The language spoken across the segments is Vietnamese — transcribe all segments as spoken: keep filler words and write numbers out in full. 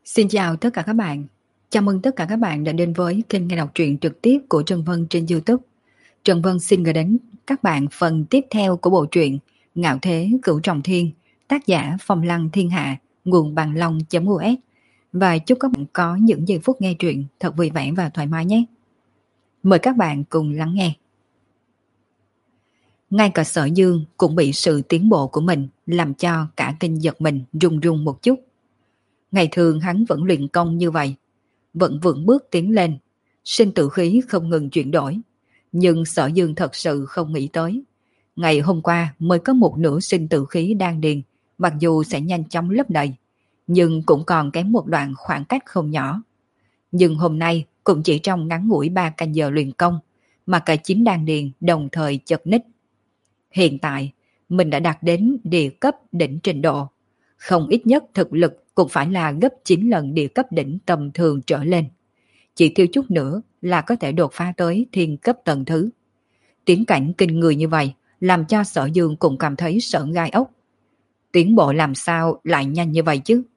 Xin chào tất cả các bạn. Chào mừng tất cả các bạn đã đến với kênh nghe đọc truyện trực tiếp của Trần Vân trên YouTube. Trần Vân xin gửi đến các bạn phần tiếp theo của bộ truyện Ngạo Thế Cửu Trọng Thiên, tác giả Phong Lăng Thiên Hạ, nguồn bằng long.us. Và chúc các bạn có những giây phút nghe truyện thật vui vẻ và thoải mái nhé. Mời các bạn cùng lắng nghe. Ngay cả Sở Dương cũng bị sự tiến bộ của mình làm cho cả kinh giật mình run run một chút. Ngày thường hắn vẫn luyện công như vậy, vẫn vững bước tiến lên, sinh tử khí không ngừng chuyển đổi. Nhưng Sở Dương thật sự không nghĩ tới. Ngày hôm qua mới có một nửa sinh tử khí đang điền, mặc dù sẽ nhanh chóng lấp đầy, nhưng cũng còn kém một đoạn khoảng cách không nhỏ. Nhưng hôm nay cũng chỉ trong ngắn ngủi ba canh giờ luyện công, mà cả chín đan điền đồng thời chật ních. Hiện tại, mình đã đạt đến địa cấp đỉnh trình độ. Không ít nhất thực lực cũng phải là gấp chín lần địa cấp đỉnh tầm thường trở lên. Chỉ thiếu chút nữa là có thể đột phá tới thiên cấp tầng thứ. Tiến cảnh kinh người như vậy làm cho Sở Dương cũng cảm thấy sợ gai ốc. Tiến bộ làm sao lại nhanh như vậy chứ?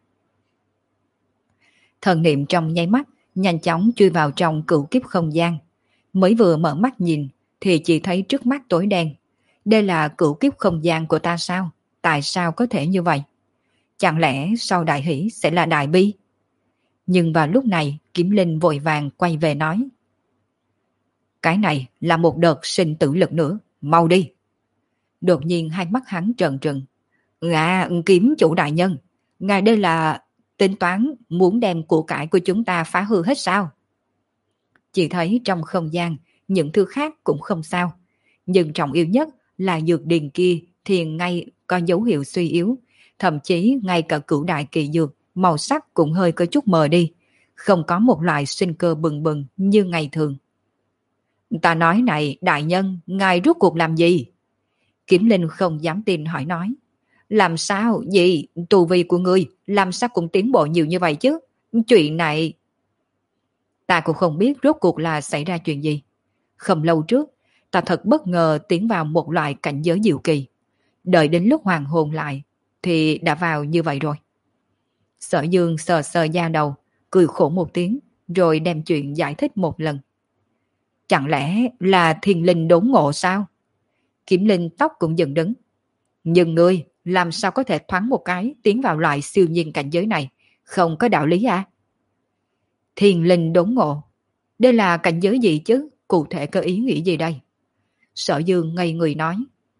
Thần niệm trong nháy mắt nhanh chóng chui vào trong cửu kiếp không gian. Mới vừa mở mắt nhìn thì chỉ thấy trước mắt tối đen. Đây là cửu kiếp không gian của ta sao? Tại sao có thể như vậy? Chẳng lẽ sau đại hỷ sẽ là đại bi? Nhưng vào lúc này Kiếm Linh vội vàng quay về nói: cái này là một đợt sinh tử lực nữa, mau đi. Đột nhiên hai mắt hắn trợn trừng. À, Kiếm chủ đại nhân, ngài đây là tính toán muốn đem của cải của chúng ta phá hư hết sao? Chỉ thấy trong không gian những thứ khác cũng không sao, nhưng trọng yếu nhất là dược điền kia thì ngay có dấu hiệu suy yếu. Thậm chí ngay cả cửu đại kỳ dược màu sắc cũng hơi có chút mờ đi, không có một loại sinh cơ bừng bừng như ngày thường. Ta nói này đại nhân, ngài rốt cuộc làm gì? Kiếm Linh không dám tin hỏi nói. Làm sao gì? Tu vi của ngươi làm sao cũng tiến bộ nhiều như vậy chứ? Chuyện này... Ta cũng không biết rốt cuộc là xảy ra chuyện gì. Không lâu trước, ta thật bất ngờ tiến vào một loại cảnh giới diệu kỳ. Đợi đến lúc hoàn hồn lại thì đã vào như vậy rồi. Sở Dương sờ sờ da đầu, cười khổ một tiếng, rồi đem chuyện giải thích một lần. Chẳng lẽ là thiên linh đốn ngộ sao? Kiếm Linh tóc cũng dựng đứng. Nhưng ngươi làm sao có thể thoáng một cái tiến vào loại siêu nhiên cảnh giới này? Không có đạo lý à? Thiên linh đốn ngộ? Đây là cảnh giới gì chứ? Cụ thể có ý nghĩa gì đây? Sở Dương ngây người nói.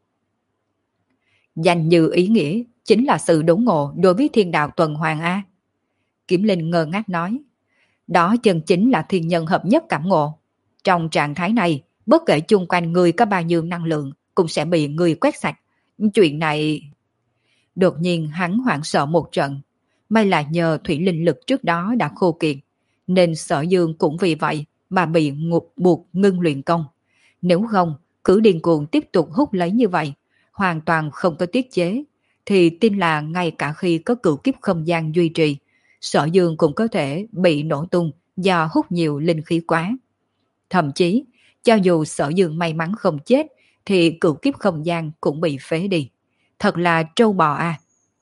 Danh như ý nghĩa chính là sự đốn ngộ đối với thiên đạo tuần hoàn A. Kiếm Linh ngơ ngác nói. Đó chân chính là thiên nhân hợp nhất cảm ngộ. Trong trạng thái này, bất kể chung quanh người có bao nhiêu năng lượng cũng sẽ bị người quét sạch. Chuyện này... Đột nhiên hắn hoảng sợ một trận. May là nhờ thủy linh lực trước đó đã khô kiệt, nên Sở Dương cũng vì vậy mà bị ngục buộc ngưng luyện công. Nếu không, cứ điên cuồng tiếp tục hút lấy như vậy, hoàn toàn không có tiết chế, thì tin là ngay cả khi có cửu kiếp không gian duy trì, Sở Dương cũng có thể bị nổ tung do hút nhiều linh khí quá. Thậm chí, cho dù Sở Dương may mắn không chết, thì cửu kiếp không gian cũng bị phế đi. Thật là trâu bò à.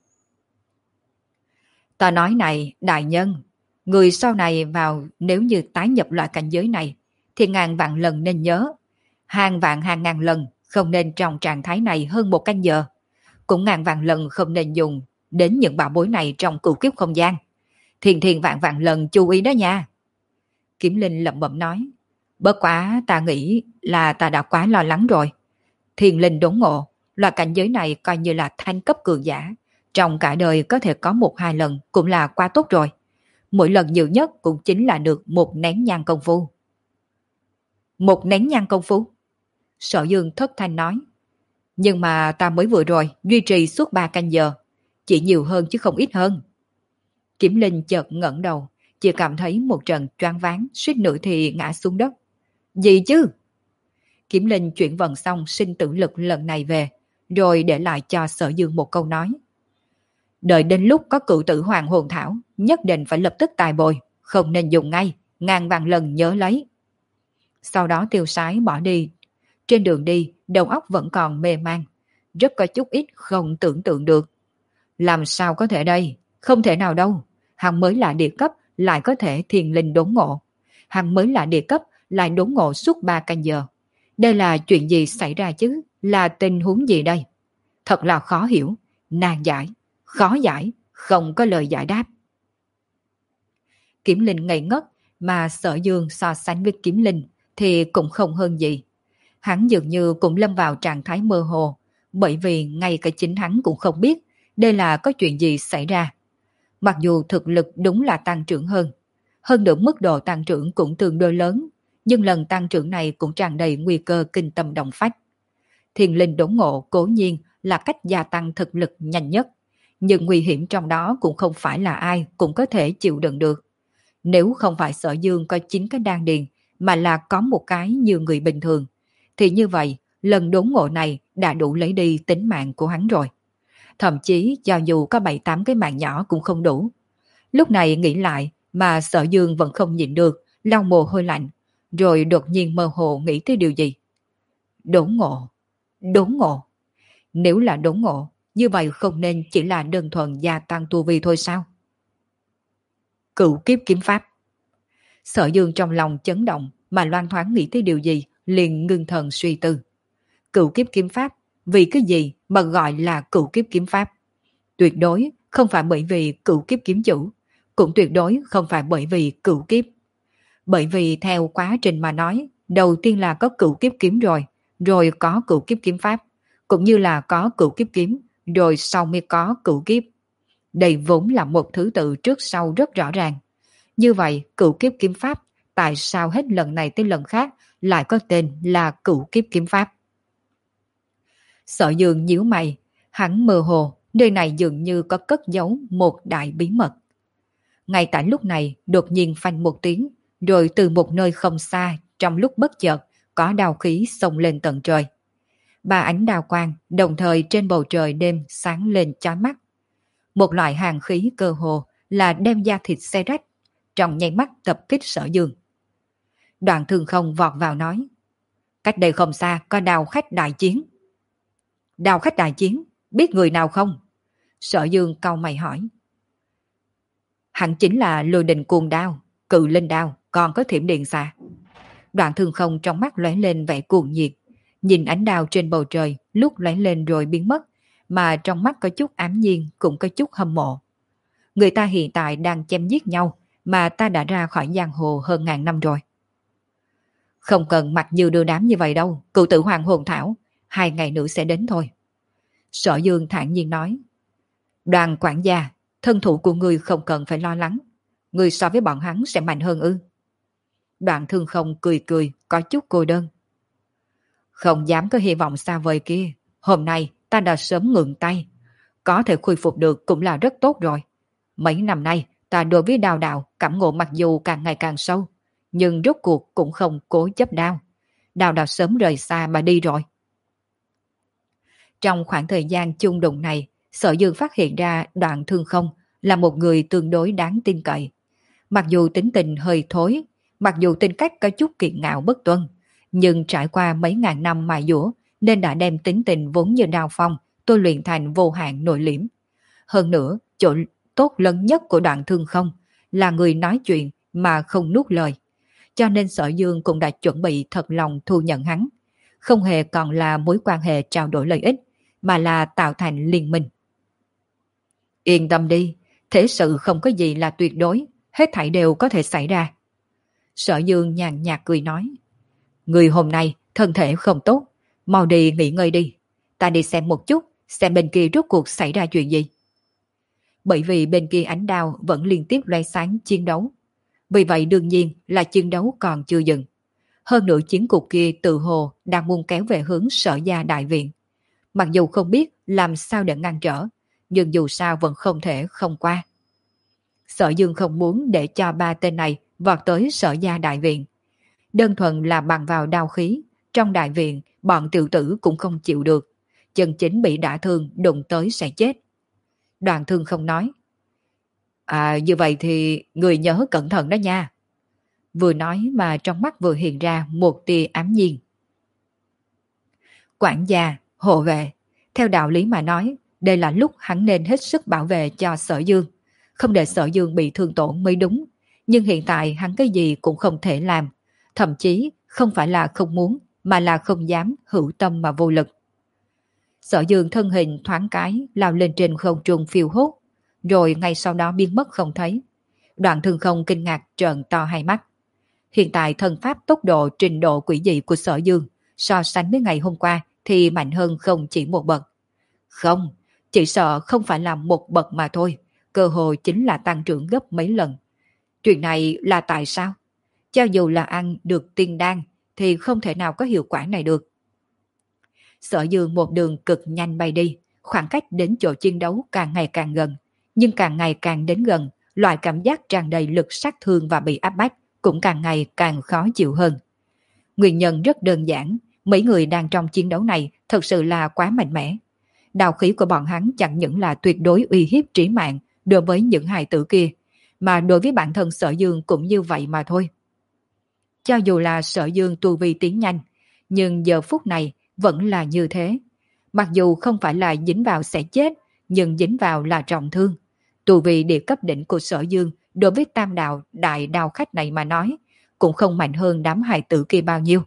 Ta nói này, đại nhân, người sau này vào nếu như tái nhập loại cảnh giới này, thì ngàn vạn lần nên nhớ. Hàng vạn hàng ngàn lần không nên trong trạng thái này hơn một canh giờ. Cũng ngàn vạn lần không nên dùng đến những bảo bối này trong cửu kiếp không gian. Thiền thiền vạn vạn lần chú ý đó nha. Kiếm Linh lẩm bẩm nói. Bất quá ta nghĩ là ta đã quá lo lắng rồi. Thiền linh đốn ngộ, loại cảnh giới này coi như là thanh cấp cường giả. Trong cả đời có thể có một hai lần cũng là quá tốt rồi. Mỗi lần nhiều nhất cũng chính là được một nén nhang công phu. Một nén nhang công phu? Sở Dương thất thanh nói. Nhưng mà ta mới vừa rồi duy trì suốt ba canh giờ. Chỉ nhiều hơn chứ không ít hơn. Kiếm Linh chợt ngẩng đầu, chỉ cảm thấy một trận choáng váng, suýt nữa thì ngã xuống đất. Gì chứ? Kiếm Linh chuyển vận xong sinh tử lực lần này về, rồi để lại cho Sở Dương một câu nói. Đợi đến lúc có cựu tử hoàng hồn thảo, nhất định phải lập tức tài bồi, không nên dùng ngay, ngàn vạn lần nhớ lấy. Sau đó tiêu sái bỏ đi. Trên đường đi, đầu óc vẫn còn mê man, rất có chút ít không tưởng tượng được. Làm sao có thể đây? Không thể nào đâu. Hắn mới là địa cấp lại có thể thiền linh đốn ngộ. Hắn mới là địa cấp lại đốn ngộ suốt ba canh giờ. Đây là chuyện gì xảy ra chứ? Là tình huống gì đây? Thật là khó hiểu, nan giải, khó giải, không có lời giải đáp. Kiếm linh ngây ngất, mà Sở Dương so sánh với kiếm linh thì cũng không hơn gì. Hắn dường như cũng lâm vào trạng thái mơ hồ, bởi vì ngay cả chính hắn cũng không biết đây là có chuyện gì xảy ra. Mặc dù thực lực đúng là tăng trưởng hơn, hơn nữa mức độ tăng trưởng cũng tương đối lớn, nhưng lần tăng trưởng này cũng tràn đầy nguy cơ kinh tâm động phách. Thiền linh đốn ngộ cố nhiên là cách gia tăng thực lực nhanh nhất, nhưng nguy hiểm trong đó cũng không phải là ai cũng có thể chịu đựng được. Nếu không phải Sở Dương có chín cái đan điền, mà là có một cái như người bình thường, thì như vậy lần đốn ngộ này đã đủ lấy đi tính mạng của hắn rồi. Thậm chí cho dù có bảy tám cái mạng nhỏ cũng không đủ. Lúc này nghĩ lại mà Sở Dương vẫn không nhịn được, lau mồ hôi lạnh, rồi đột nhiên mơ hồ nghĩ tới điều gì. Đốn ngộ, đốn ngộ. Nếu là đốn ngộ, như vậy không nên chỉ là đơn thuần gia tăng tu vi thôi sao? Cửu kiếp kiếm pháp. Sở Dương trong lòng chấn động, mà loan thoáng nghĩ tới điều gì, liền ngưng thần suy tư. Cửu kiếp kiếm pháp, vì cái gì mà gọi là cửu kiếp kiếm pháp? Tuyệt đối không phải bởi vì cửu kiếp kiếm chủ, cũng tuyệt đối không phải bởi vì cửu kiếp. Bởi vì theo quá trình mà nói, đầu tiên là có cửu kiếp kiếm rồi, rồi có cửu kiếp kiếm pháp, cũng như là có cửu kiếp kiếm, rồi sau mới có cửu kiếp. Đây vốn là một thứ tự trước sau rất rõ ràng. Như vậy, cửu kiếp kiếm pháp, tại sao hết lần này tới lần khác lại có tên là cửu kiếp kiếm pháp? Sở Dương nhíu mày, hắn mơ hồ, nơi này dường như có cất giấu một đại bí mật. Ngay tại lúc này, đột nhiên phanh một tiếng, rồi từ một nơi không xa, trong lúc bất chợt, có đao khí xông lên tận trời. Ba ánh đao quang, đồng thời trên bầu trời đêm sáng lên chói mắt. Một loại hàng khí cơ hồ là đem da thịt xé rách, trong nháy mắt tập kích Sở Dương. Đoạn Thường Không vọt vào nói, cách đây không xa có đao khách đại chiến. Đao khách đại chiến, biết người nào không? Sở Dương cau mày hỏi. Hẳn chính là Lôi Đình Cuồng Đao, Cự Linh Đao, còn có Thiểm Điện Xà. Đoạn Thường Không trong mắt lóe lên vẻ cuồng nhiệt, nhìn ánh đao trên bầu trời lúc lóe lên rồi biến mất, mà trong mắt có chút ám nhiên, cũng có chút hâm mộ. Người ta hiện tại đang chém giết nhau, mà ta đã ra khỏi giang hồ hơn ngàn năm rồi. Không cần mặc như đưa đám như vậy đâu, cựu tử hoàng hồn thảo, hai ngày nữa sẽ đến thôi. Sở Dương thản nhiên nói. Đoàn quản gia, thân thủ của người không cần phải lo lắng. Người so với bọn hắn sẽ mạnh hơn ư? Đoạn Thương Không cười cười, có chút cô đơn. Không dám có hy vọng xa vời kia. Hôm nay ta đã sớm ngừng tay. Có thể khôi phục được cũng là rất tốt rồi. Mấy năm nay ta đối với đao đạo cảm ngộ mặc dù càng ngày càng sâu, nhưng rốt cuộc cũng không cố chấp đao. Đao đạo sớm rời xa mà đi rồi. Trong khoảng thời gian chung đụng này, Sở Dương phát hiện ra Đoạn Thương Không là một người tương đối đáng tin cậy. Mặc dù tính tình hơi thối, mặc dù tính cách có chút kiệt ngạo bất tuân, nhưng trải qua mấy ngàn năm mài dũa nên đã đem tính tình vốn như đao phong tôi luyện thành vô hạn nội liễm. Hơn nữa, chỗ tốt lớn nhất của Đoạn Thương Không là người nói chuyện mà không nuốt lời. Cho nên Sở Dương cũng đã chuẩn bị thật lòng thu nhận hắn. Không hề còn là mối quan hệ trao đổi lợi ích, mà là tạo thành liên minh. Yên tâm đi, thế sự không có gì là tuyệt đối, hết thảy đều có thể xảy ra. Sở Dương nhàn nhạt cười nói. Người hôm nay thân thể không tốt, mau đi nghỉ ngơi đi. Ta đi xem một chút, xem bên kia rốt cuộc xảy ra chuyện gì. Bởi vì bên kia ánh đao vẫn liên tiếp loe sáng chiến đấu. Vì vậy đương nhiên là chiến đấu còn chưa dừng. Hơn nữa chiến cục kia tự hồ đang muốn kéo về hướng Sở Gia đại viện. Mặc dù không biết làm sao để ngăn trở, nhưng dù sao vẫn không thể không qua. Sở Dương không muốn để cho ba tên này vọt tới Sở Gia đại viện. Đơn thuần là bằng vào đao khí, trong đại viện bọn tiểu tử cũng không chịu được. Chân chính bị đả thương đụng tới sẽ chết. Đoạn Thương Không nói. À như vậy thì người nhớ cẩn thận đó nha. Vừa nói mà trong mắt vừa hiện ra một tia ám nhiên. Quản gia, hộ vệ, theo đạo lý mà nói, đây là lúc hắn nên hết sức bảo vệ cho Sở Dương. không để Sở Dương bị thương tổn mới đúng. Nhưng hiện tại hắn cái gì cũng không thể làm. Thậm chí không phải là không muốn, mà là không dám, hữu tâm mà vô lực. Sở Dương thân hình thoáng cái lao lên trên không trung phiêu hốt, rồi ngay sau đó biến mất không thấy. Đoạn Thương Không kinh ngạc trợn to hai mắt. Hiện tại thân pháp tốc độ trình độ quỷ dị của Sở Dương so sánh với ngày hôm qua thì mạnh hơn không chỉ một bậc. Không, chỉ sợ không phải là một bậc mà thôi, cơ hội chính là tăng trưởng gấp mấy lần. Chuyện này là tại sao? Cho dù là ăn được tiên đan thì không thể nào có hiệu quả này được. Sở Dương một đường cực nhanh bay đi, khoảng cách đến chỗ chiến đấu càng ngày càng gần, nhưng càng ngày càng đến gần, loại cảm giác tràn đầy lực sát thương và bị áp bách cũng càng ngày càng khó chịu hơn. Nguyên nhân rất đơn giản, mấy người đang trong chiến đấu này thật sự là quá mạnh mẽ. Đạo khí của bọn hắn chẳng những là tuyệt đối uy hiếp trí mạng đối với những hài tử kia, mà đối với bản thân Sở Dương cũng như vậy mà thôi. Cho dù là Sở Dương tu vi tiến nhanh, nhưng giờ phút này vẫn là như thế. Mặc dù không phải là dính vào sẽ chết, nhưng dính vào là trọng thương. Tu vi địa cấp đỉnh của Sở Dương đối với tam đạo đại đao khách này mà nói, cũng không mạnh hơn đám hài tử kia bao nhiêu.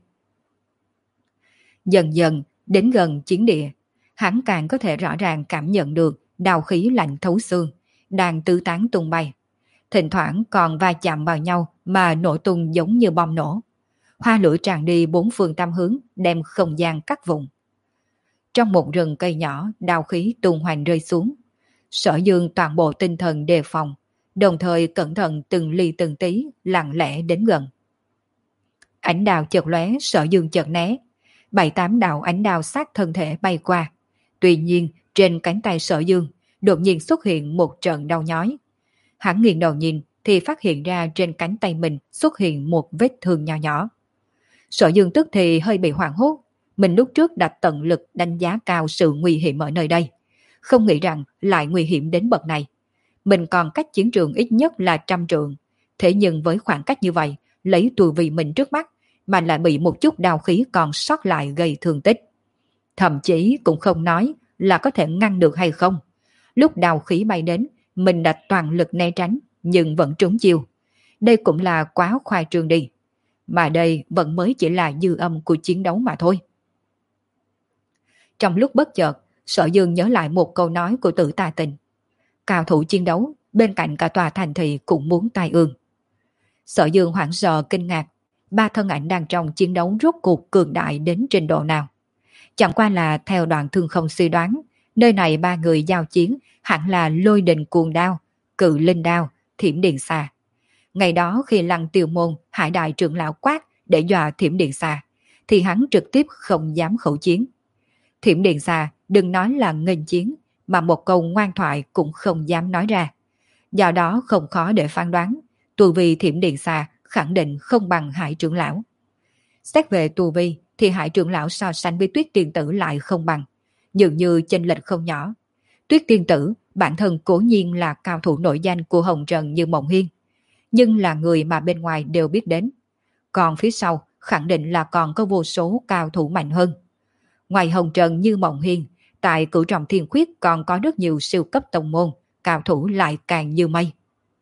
Dần dần, đến gần chiến địa, hắn càng có thể rõ ràng cảm nhận được đao khí lạnh thấu xương, đang tứ tán tung bay. Thỉnh thoảng còn va chạm vào nhau mà nổ tung giống như bom nổ. Hoa lửa tràn đi bốn phương tám hướng, đem không gian cắt vùng. Trong một rừng cây nhỏ, đao khí tung hoành rơi xuống. Sở Dương toàn bộ tinh thần đề phòng, đồng thời cẩn thận từng ly từng tí, lặng lẽ đến gần. Ánh đao chợt lóe, Sở Dương chợt né. Bảy tám đạo ánh đao sát thân thể bay qua. Tuy nhiên, trên cánh tay Sở Dương, đột nhiên xuất hiện một trận đau nhói. Hắn nghiêng đầu nhìn, thì phát hiện ra trên cánh tay mình xuất hiện một vết thương nhỏ nhỏ. Sở Dương tức thì hơi bị hoảng hốt. Mình lúc trước đã tận lực đánh giá cao sự nguy hiểm ở nơi đây. Không nghĩ rằng lại nguy hiểm đến bậc này. Mình còn cách chiến trường ít nhất là trăm trượng. Thế nhưng với khoảng cách như vậy, lấy tù vì mình trước mắt, mà lại bị một chút đao khí còn sót lại gây thương tích. Thậm chí cũng không nói là có thể ngăn được hay không. Lúc đao khí bay đến, mình đã toàn lực né tránh, nhưng vẫn trúng chiêu. Đây cũng là quá khoa trương đi. Mà đây vẫn mới chỉ là dư âm của chiến đấu mà thôi. Trong lúc bất chợt, Sở Dương nhớ lại một câu nói của Tử Tà Tình. Cao thủ chiến đấu, bên cạnh cả tòa thành thị cũng muốn tai ương. Sở Dương hoảng sợ kinh ngạc, ba thân ảnh đang trong chiến đấu rốt cuộc cường đại đến trình độ nào. Chẳng qua là theo Đoạn Thương Không suy đoán, nơi này ba người giao chiến hẳn là Lôi Đình Cuồng Đao, Cự Linh Đao, Thiểm Điện Xà. Ngày đó khi Lăng Tiêu Môn, Hải Đại trưởng lão quát để dọa Thiểm Điện Xà, thì hắn trực tiếp không dám khẩu chiến. Thiểm Điện Xà đừng nói là nghênh chiến, mà một câu ngoan thoại cũng không dám nói ra. Do đó không khó để phán đoán, tu vi Thiểm Điện Xà khẳng định không bằng Hải trưởng lão. Xét về tu vi thì Hải trưởng lão so sánh với Tuyết Tiên Tử lại không bằng, dường như chênh lệch không nhỏ. Tuyết Tiên Tử bản thân cố nhiên là cao thủ nổi danh của Hồng Trần như Mộng Hiên, nhưng là người mà bên ngoài đều biết đến. Còn phía sau khẳng định là còn có vô số cao thủ mạnh hơn. Ngoài Hồng Trần như Mộng Hiên, tại Cửu Trọng Thiên Khuyết còn có rất nhiều siêu cấp tông môn, cao thủ lại càng như mây.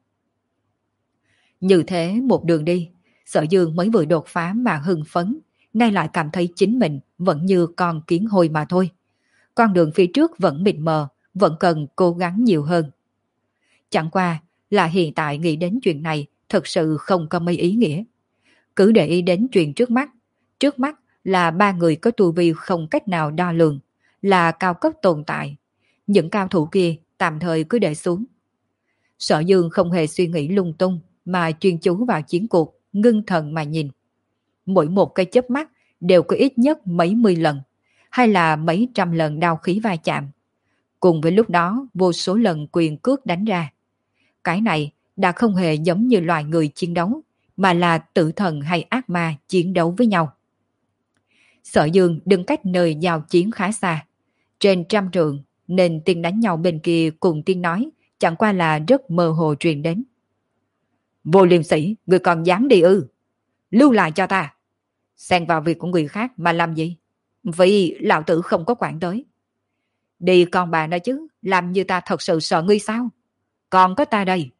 Như thế một đường đi, Sở Dương mới vừa đột phá mà hưng phấn, nay lại cảm thấy chính mình vẫn như con kiến hôi mà thôi. Con đường phía trước vẫn mịt mờ, vẫn cần cố gắng nhiều hơn. Chẳng qua là hiện tại nghĩ đến chuyện này thật sự không có mấy ý nghĩa. Cứ để ý đến chuyện trước mắt. Trước mắt là ba người có tu vi không cách nào đo lường, là cao cấp tồn tại. Những cao thủ kia tạm thời cứ để xuống. Sở Dương không hề suy nghĩ lung tung, mà chuyên chú vào chiến cuộc, ngưng thần mà nhìn. Mỗi một cái chớp mắt đều có ít nhất mấy mươi lần, hay là mấy trăm lần đao khí va chạm. Cùng với lúc đó vô số lần quyền cước đánh ra. Cái này đã không hề giống như loài người chiến đấu, mà là tử thần hay ác ma chiến đấu với nhau. Sở Dương đứng cách nơi giao chiến khá xa, trên trăm trượng, nên tiếng đánh nhau bên kia cùng tiếng nói chẳng qua là rất mơ hồ truyền đến. Vô Liêm Sĩ, người còn dám đi ư? Lưu lại cho ta. Xen vào việc của người khác mà làm gì? Vì lão tử không có quản tới. Đi con bà nói chứ, làm như ta thật sự sợ ngươi sao? còn có ta đây.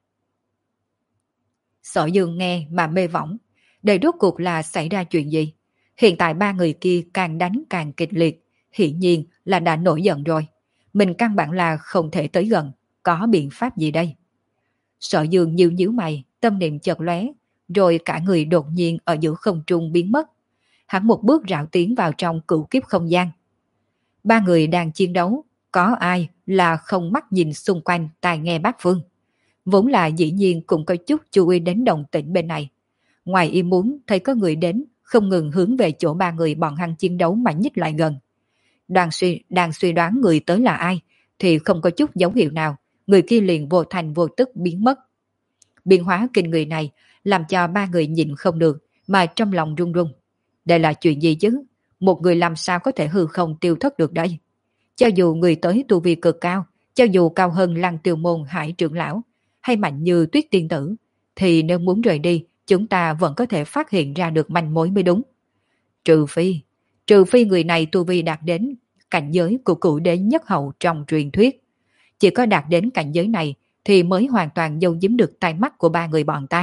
Sở Dương nghe mà mê võng. Đây rốt cuộc là xảy ra chuyện gì? Hiện tại ba người kia càng đánh càng kịch liệt. Hiển nhiên là đã nổi giận rồi. Mình căn bản là không thể tới gần. Có biện pháp gì đây? Sở Dương nhíu nhíu mày, tâm niệm chợt lóe, rồi cả người đột nhiên ở giữa không trung biến mất. Hắn một bước rảo tiến vào trong cửu kiếp không gian. Ba người đang chiến đấu, có ai là không mắt nhìn xung quanh tai nghe bát phương. Vốn là dĩ nhiên cũng có chút chú ý đến động tĩnh bên này. Ngoài ý muốn thấy có người đến, không ngừng hướng về chỗ ba người bọn hắn chiến đấu mà nhích lại gần. Đang suy, đang suy đoán người tới là ai, thì không có chút dấu hiệu nào, người kia liền vô thành vô tức biến mất. Biến hóa kinh người này làm cho ba người nhịn không được, mà trong lòng run run. Đây là chuyện gì chứ? Một người làm sao có thể hư không tiêu thất được đây? Cho dù người tới tu vi cực cao, cho dù cao hơn Lăng Tiêu Môn Hải trưởng lão, hay mạnh như Tuyết Tiên Tử, thì nếu muốn rời đi, chúng ta vẫn có thể phát hiện ra được manh mối mới đúng. Trừ phi, trừ phi người này tu vi đạt đến cảnh giới của cửu đế nhất hậu trong truyền thuyết. Chỉ có đạt đến cảnh giới này thì mới hoàn toàn giấu giếm được tai mắt của ba người bọn ta.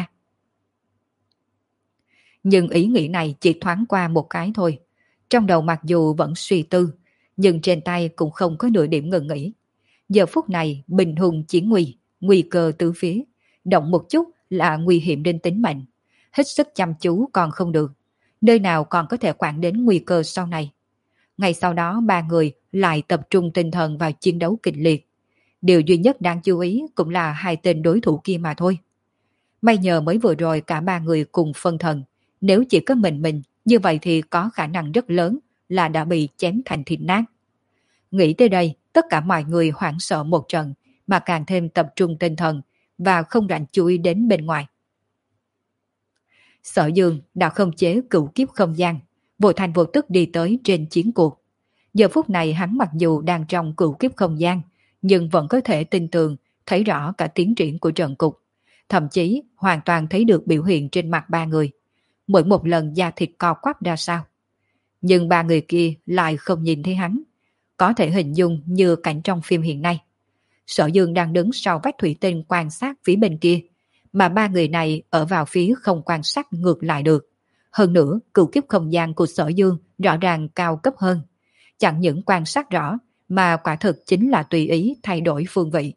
Nhưng ý nghĩ này chỉ thoáng qua một cái thôi. Trong đầu mặc dù vẫn suy tư, nhưng trên tay cũng không có nửa điểm ngừng nghỉ. Giờ phút này bình hùng chiến nguy, nguy cơ tứ phía, động một chút là nguy hiểm đến tính mệnh. Hết sức chăm chú còn không được, nơi nào còn có thể quản đến nguy cơ sau này. Ngay sau đó ba người lại tập trung tinh thần vào chiến đấu kịch liệt. Điều duy nhất đáng chú ý cũng là hai tên đối thủ kia mà thôi. May nhờ mới vừa rồi cả ba người cùng phân thần, nếu chỉ có mình mình, như vậy thì có khả năng rất lớn là đã bị chém thành thịt nát. Nghĩ tới đây, tất cả mọi người hoảng sợ một trận, mà càng thêm tập trung tinh thần và không rảnh chú ý đến bên ngoài. Sở Dương đã không chế cửu kiếp không gian, vô thành vô tức đi tới trên chiến cuộc. Giờ phút này hắn mặc dù đang trong cửu kiếp không gian, nhưng vẫn có thể tin tưởng thấy rõ cả tiến triển của trận cục. Thậm chí hoàn toàn thấy được biểu hiện trên mặt ba người. Mỗi một lần da thịt co quắp ra sao. Nhưng ba người kia lại không nhìn thấy hắn. Có thể hình dung như cảnh trong phim hiện nay. Sở Dương đang đứng sau vách thủy tinh quan sát phía bên kia, mà ba người này ở vào phía không quan sát ngược lại được. Hơn nữa, cửu kiếp không gian của Sở Dương rõ ràng cao cấp hơn. Chẳng những quan sát rõ, mà quả thực chính là tùy ý thay đổi phương vị.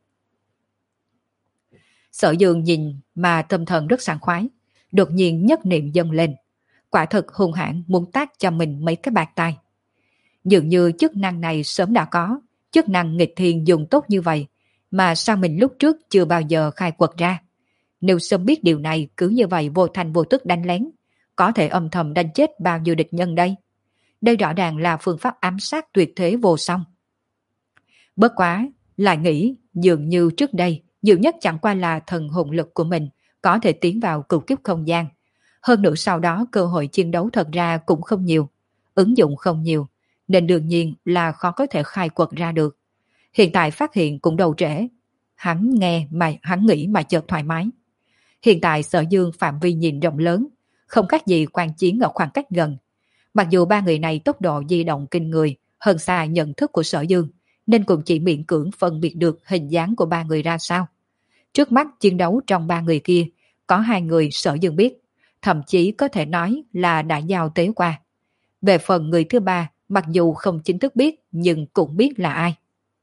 Sở Dương nhìn mà tâm thần rất sảng khoái, đột nhiên nhất niệm dâng lên. Quả thực hung hãn muốn tác cho mình mấy cái bạt tay. Dường như chức năng này sớm đã có, chức năng nghịch thiên dùng tốt như vậy, mà sao mình lúc trước chưa bao giờ khai quật ra. Nếu sớm biết điều này cứ như vậy vô thành vô tức đánh lén, có thể âm thầm đánh chết bao nhiêu địch nhân đây. Đây rõ ràng là phương pháp ám sát tuyệt thế vô song. Bất quá, lại nghĩ dường như trước đây, nhiều nhất chẳng qua là thần hồn lực của mình có thể tiến vào cửu kiếp không gian. Hơn nữa sau đó cơ hội chiến đấu thật ra cũng không nhiều, ứng dụng không nhiều, nên đương nhiên là khó có thể khai quật ra được. Hiện tại phát hiện cũng đầu trễ. Hắn nghe mà hắn nghĩ mà chợt thoải mái. Hiện tại Sở Dương phạm vi nhìn rộng lớn, không khác gì quan chiến ở khoảng cách gần. Mặc dù ba người này tốc độ di động kinh người, hơn xa nhận thức của Sở Dương, nên cũng chỉ miễn cưỡng phân biệt được hình dáng của ba người ra sao. Trước mắt chiến đấu trong ba người kia, có hai người Sở Dương biết, thậm chí có thể nói là đã giao tế qua. Về phần người thứ ba, mặc dù không chính thức biết, nhưng cũng biết là ai.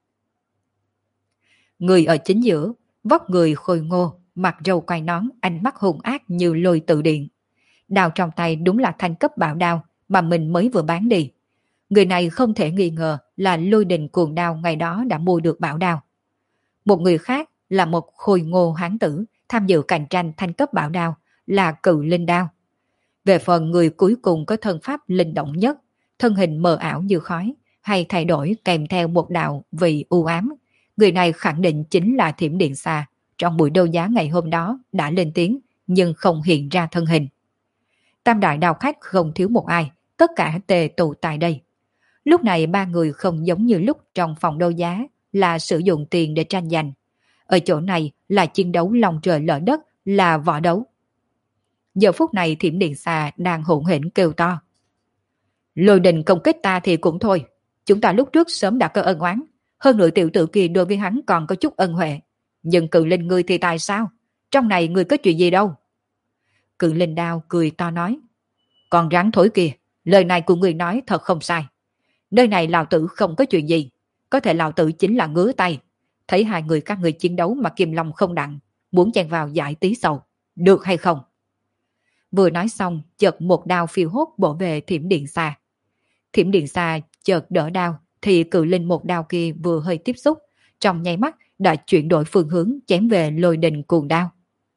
Người ở chính giữa, vóc người khôi ngô, mặt râu quai nón, ánh mắt hung ác như lôi tự điện. Đao trong tay đúng là thanh cấp bảo đao mà mình mới vừa bán đi. Người này không thể nghi ngờ là Lôi Đình Cuồng Đao ngày đó đã mua được bảo đao. Một người khác là một khôi ngô hán tử tham dự cạnh tranh thanh cấp bảo đao là Cự Linh Đao. Về phần người cuối cùng có thân pháp linh động nhất, thân hình mờ ảo như khói, hay thay đổi kèm theo một đạo vị u ám, người này khẳng định chính là Thiểm Điện Xà, trong buổi đấu giá ngày hôm đó đã lên tiếng nhưng không hiện ra thân hình. Tam đại đao khách không thiếu một ai, tất cả tề tụ tại đây. Lúc này ba người không giống như lúc trong phòng đấu giá là sử dụng tiền để tranh giành. Ở chỗ này là chiến đấu lòng trời lở đất, là võ đấu. Giờ phút này Thiểm Điện Xà đang hỗn hển kêu to. Lôi Đình công kích ta thì cũng thôi, chúng ta lúc trước sớm đã có ân oán, hơn nữa tiểu tử kia đối với hắn còn có chút ân huệ. Nhưng cự linh ngươi thì tại sao? Trong này ngươi có chuyện gì đâu? Cự linh đao cười to nói. Còn rắn thối kia, lời này của ngươi nói thật không sai. Nơi này lão tử không có chuyện gì. Có thể lão tử chính là ngứa tay. Thấy hai người các người chiến đấu mà kiềm lòng không đặng, muốn chen vào giải tí sầu. Được hay không? Vừa nói xong, chợt một đao phiêu hốt bổ về Thiểm Điện Sa. Thiểm Điện Sa chợt đỡ đao, thì cự linh một đao kia vừa hơi tiếp xúc, trong nháy mắt đã chuyển đổi phương hướng chém về Lôi Đình Cuồng Đao.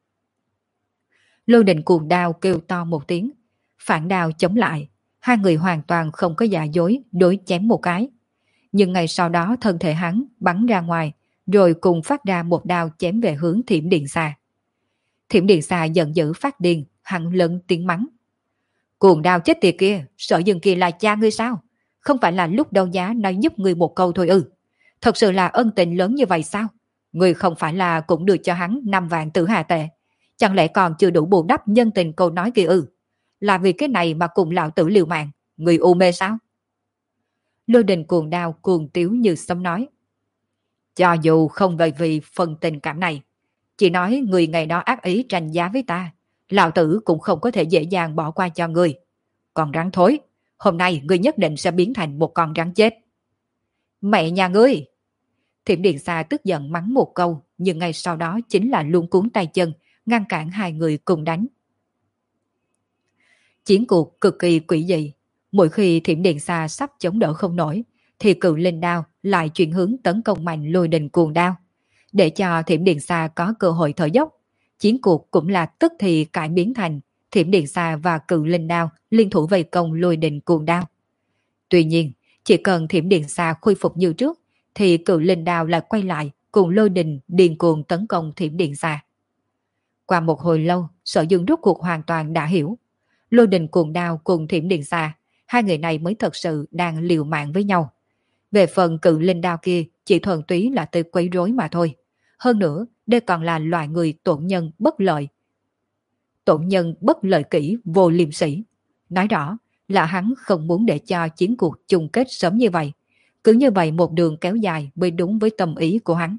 Lôi Đình Cuồng Đao kêu to một tiếng, phản đao chống lại, hai người hoàn toàn không có giả dối đối chém một cái. Nhưng ngay sau đó thân thể hắn bắn ra ngoài, rồi cùng phát ra một đao chém về hướng Thiểm Điện Sa. Thiểm Điện Sa giận dữ phát điên, hắn lớn tiếng mắng. Cuồng đao chết tiệt kia, Sở Dương kia là cha ngươi sao? Không phải là lúc đấu giá nói giúp ngươi một câu thôi ư? Thật sự là ân tình lớn như vậy sao? Ngươi không phải là cũng được cho hắn năm vạn tử hà tệ? Chẳng lẽ còn chưa đủ bù đắp nhân tình câu nói kia ư? Là vì cái này mà cùng lão tử liều mạng, ngươi u mê sao? Lôi Đình Cuồng Đao cuồng tiếu như sấm nói. Cho dù không bởi vì phần tình cảm này, chỉ nói người ngày đó ác ý tranh giá với ta, lão tử cũng không có thể dễ dàng bỏ qua cho ngươi. Còn rắn thối, hôm nay ngươi nhất định sẽ biến thành một con rắn chết. Mẹ nhà ngươi! Thiểm Điện Sa tức giận mắng một câu, nhưng ngay sau đó chính là luống cuốn tay chân, ngăn cản hai người cùng đánh. Chiến cuộc cực kỳ quỷ dị. Mỗi khi Thiểm Điện Sa sắp chống đỡ không nổi, thì cự linh đao lại chuyển hướng tấn công mạnh Lôi Đình Cuồng Đao. Để cho Thiểm Điện Sa có cơ hội thở dốc, chiến cuộc cũng là tức thì cải biến thành Thiểm Điện Sa và cự linh đao liên thủ vây công Lôi Đình Cuồng Đao. Tuy nhiên, chỉ cần Thiểm Điện Sa khôi phục như trước, thì cự linh đao lại quay lại cùng Lôi Đình điên cuồng tấn công Thiểm Điện Sa. Qua một hồi lâu, Sở Dương rốt cuộc hoàn toàn đã hiểu. Lôi Đình Cuồng Đao cùng Thiểm Điện Sa, hai người này mới thật sự đang liều mạng với nhau. Về phần cự linh đao kia, chỉ thuần túy là tới quấy rối mà thôi. Hơn nữa, đây còn là loại người tổn nhân bất lợi. Tổn nhân bất lợi kỹ vô liêm sỉ. Nói rõ là hắn không muốn để cho chiến cuộc chung kết sớm như vậy. Cứ như vậy một đường kéo dài mới đúng với tâm ý của hắn.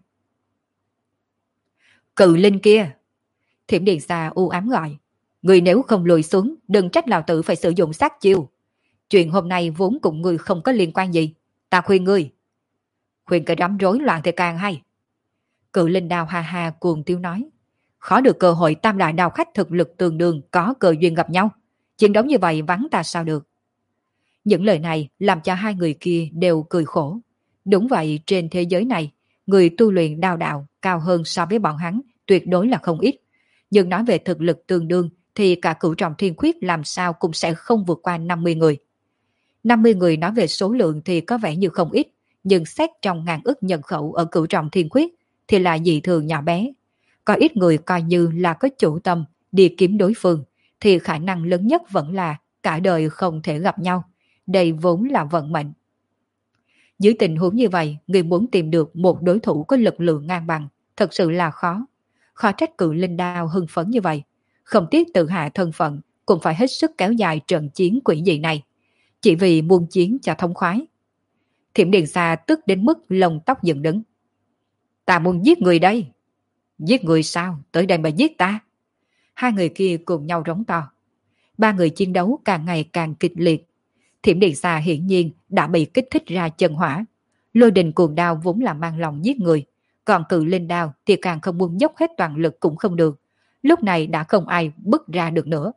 Cự linh kia! Thiểm Điện Sa u ám gọi. Người nếu không lùi xuống, đừng trách lão tử phải sử dụng sát chiêu. Chuyện hôm nay vốn cùng người không có liên quan gì. Ta khuyên ngươi. Khuyên cái đám rối loạn thì càng hay. Cự linh đao ha ha cuồng tiêu nói. Khó được cơ hội tam đại đao khách thực lực tương đương có cơ duyên gặp nhau. Chiến đấu như vậy vắng ta sao được. Những lời này làm cho hai người kia đều cười khổ. Đúng vậy, trên thế giới này, người tu luyện đao đạo cao hơn so với bọn hắn tuyệt đối là không ít. Nhưng nói về thực lực tương đương thì cả Cửu Trọng Thiên Khuyết làm sao cũng sẽ không vượt qua năm mươi người. năm mươi người nói về số lượng thì có vẻ như không ít, nhưng xét trong ngàn ức nhân khẩu ở Cửu Trọng Thiên Khuyết thì là dị thường nhỏ bé. Có ít người coi như là có chủ tâm đi kiếm đối phương, thì khả năng lớn nhất vẫn là cả đời không thể gặp nhau. Đây vốn là vận mệnh. Dưới tình huống như vậy, người muốn tìm được một đối thủ có lực lượng ngang bằng, thật sự là khó. Khó trách cự linh đao hưng phấn như vậy. Không tiếc tự hạ thân phận, cũng phải hết sức kéo dài trận chiến quỷ dị này. Chỉ vì muôn chiến cho thông khoái. Thiểm Điện Sa tức đến mức lông tóc dựng đứng. Ta muốn giết người đây. Giết người sao? Tới đây mà giết ta. Hai người kia cùng nhau rống to. Ba người chiến đấu càng ngày càng kịch liệt. Thiểm Điện Sa hiển nhiên đã bị kích thích ra chân hỏa. Lôi Đình Cuồng Đao vốn là mang lòng giết người. Còn cự linh đao thì càng không muốn dốc hết toàn lực cũng không được. Lúc này đã không ai bứt ra được nữa.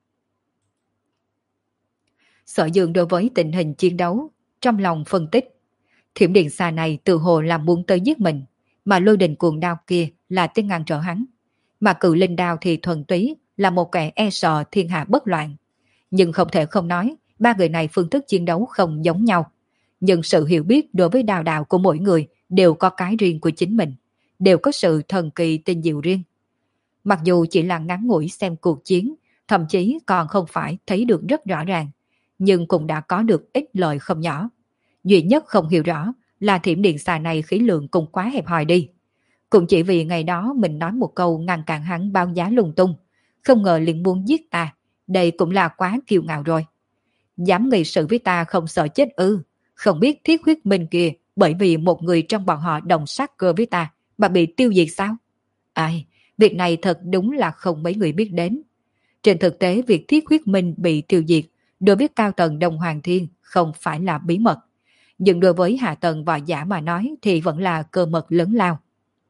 Sở Dương đối với tình hình chiến đấu, trong lòng phân tích. Thiểm Điện Sa này tự hồ là muốn tới giết mình, mà Lôi Đình Cuồng Đao kia là tiếng ngăn trở hắn. Mà cự linh đao thì thuần túy là một kẻ e sợ thiên hạ bất loạn. Nhưng không thể không nói, ba người này phương thức chiến đấu không giống nhau. Nhưng sự hiểu biết đối với đao đạo của mỗi người đều có cái riêng của chính mình, đều có sự thần kỳ tinh diệu riêng. Mặc dù chỉ là ngắn ngủi xem cuộc chiến, thậm chí còn không phải thấy được rất rõ ràng, nhưng cũng đã có được ít lợi không nhỏ. Duy nhất không hiểu rõ là Thiểm Điện Sa này khí lượng cũng quá hẹp hòi đi. Cũng chỉ vì ngày đó mình nói một câu ngăn cản hắn báo giá lung tung, không ngờ liền muốn giết ta, đây cũng là quá kiêu ngạo rồi. Dám nghị sự với ta không sợ chết ư? Không biết Thiết Huyết Minh kia bởi vì một người trong bọn họ đồng sát cơ với ta mà bị tiêu diệt sao? Ai, việc này thật đúng là không mấy người biết đến. Trên thực tế việc Thiết Huyết Minh bị tiêu diệt đối với cao tầng Đông Hoàng Thiên không phải là bí mật. Nhưng đối với hạ tầng võ giả mà nói thì vẫn là cơ mật lớn lao.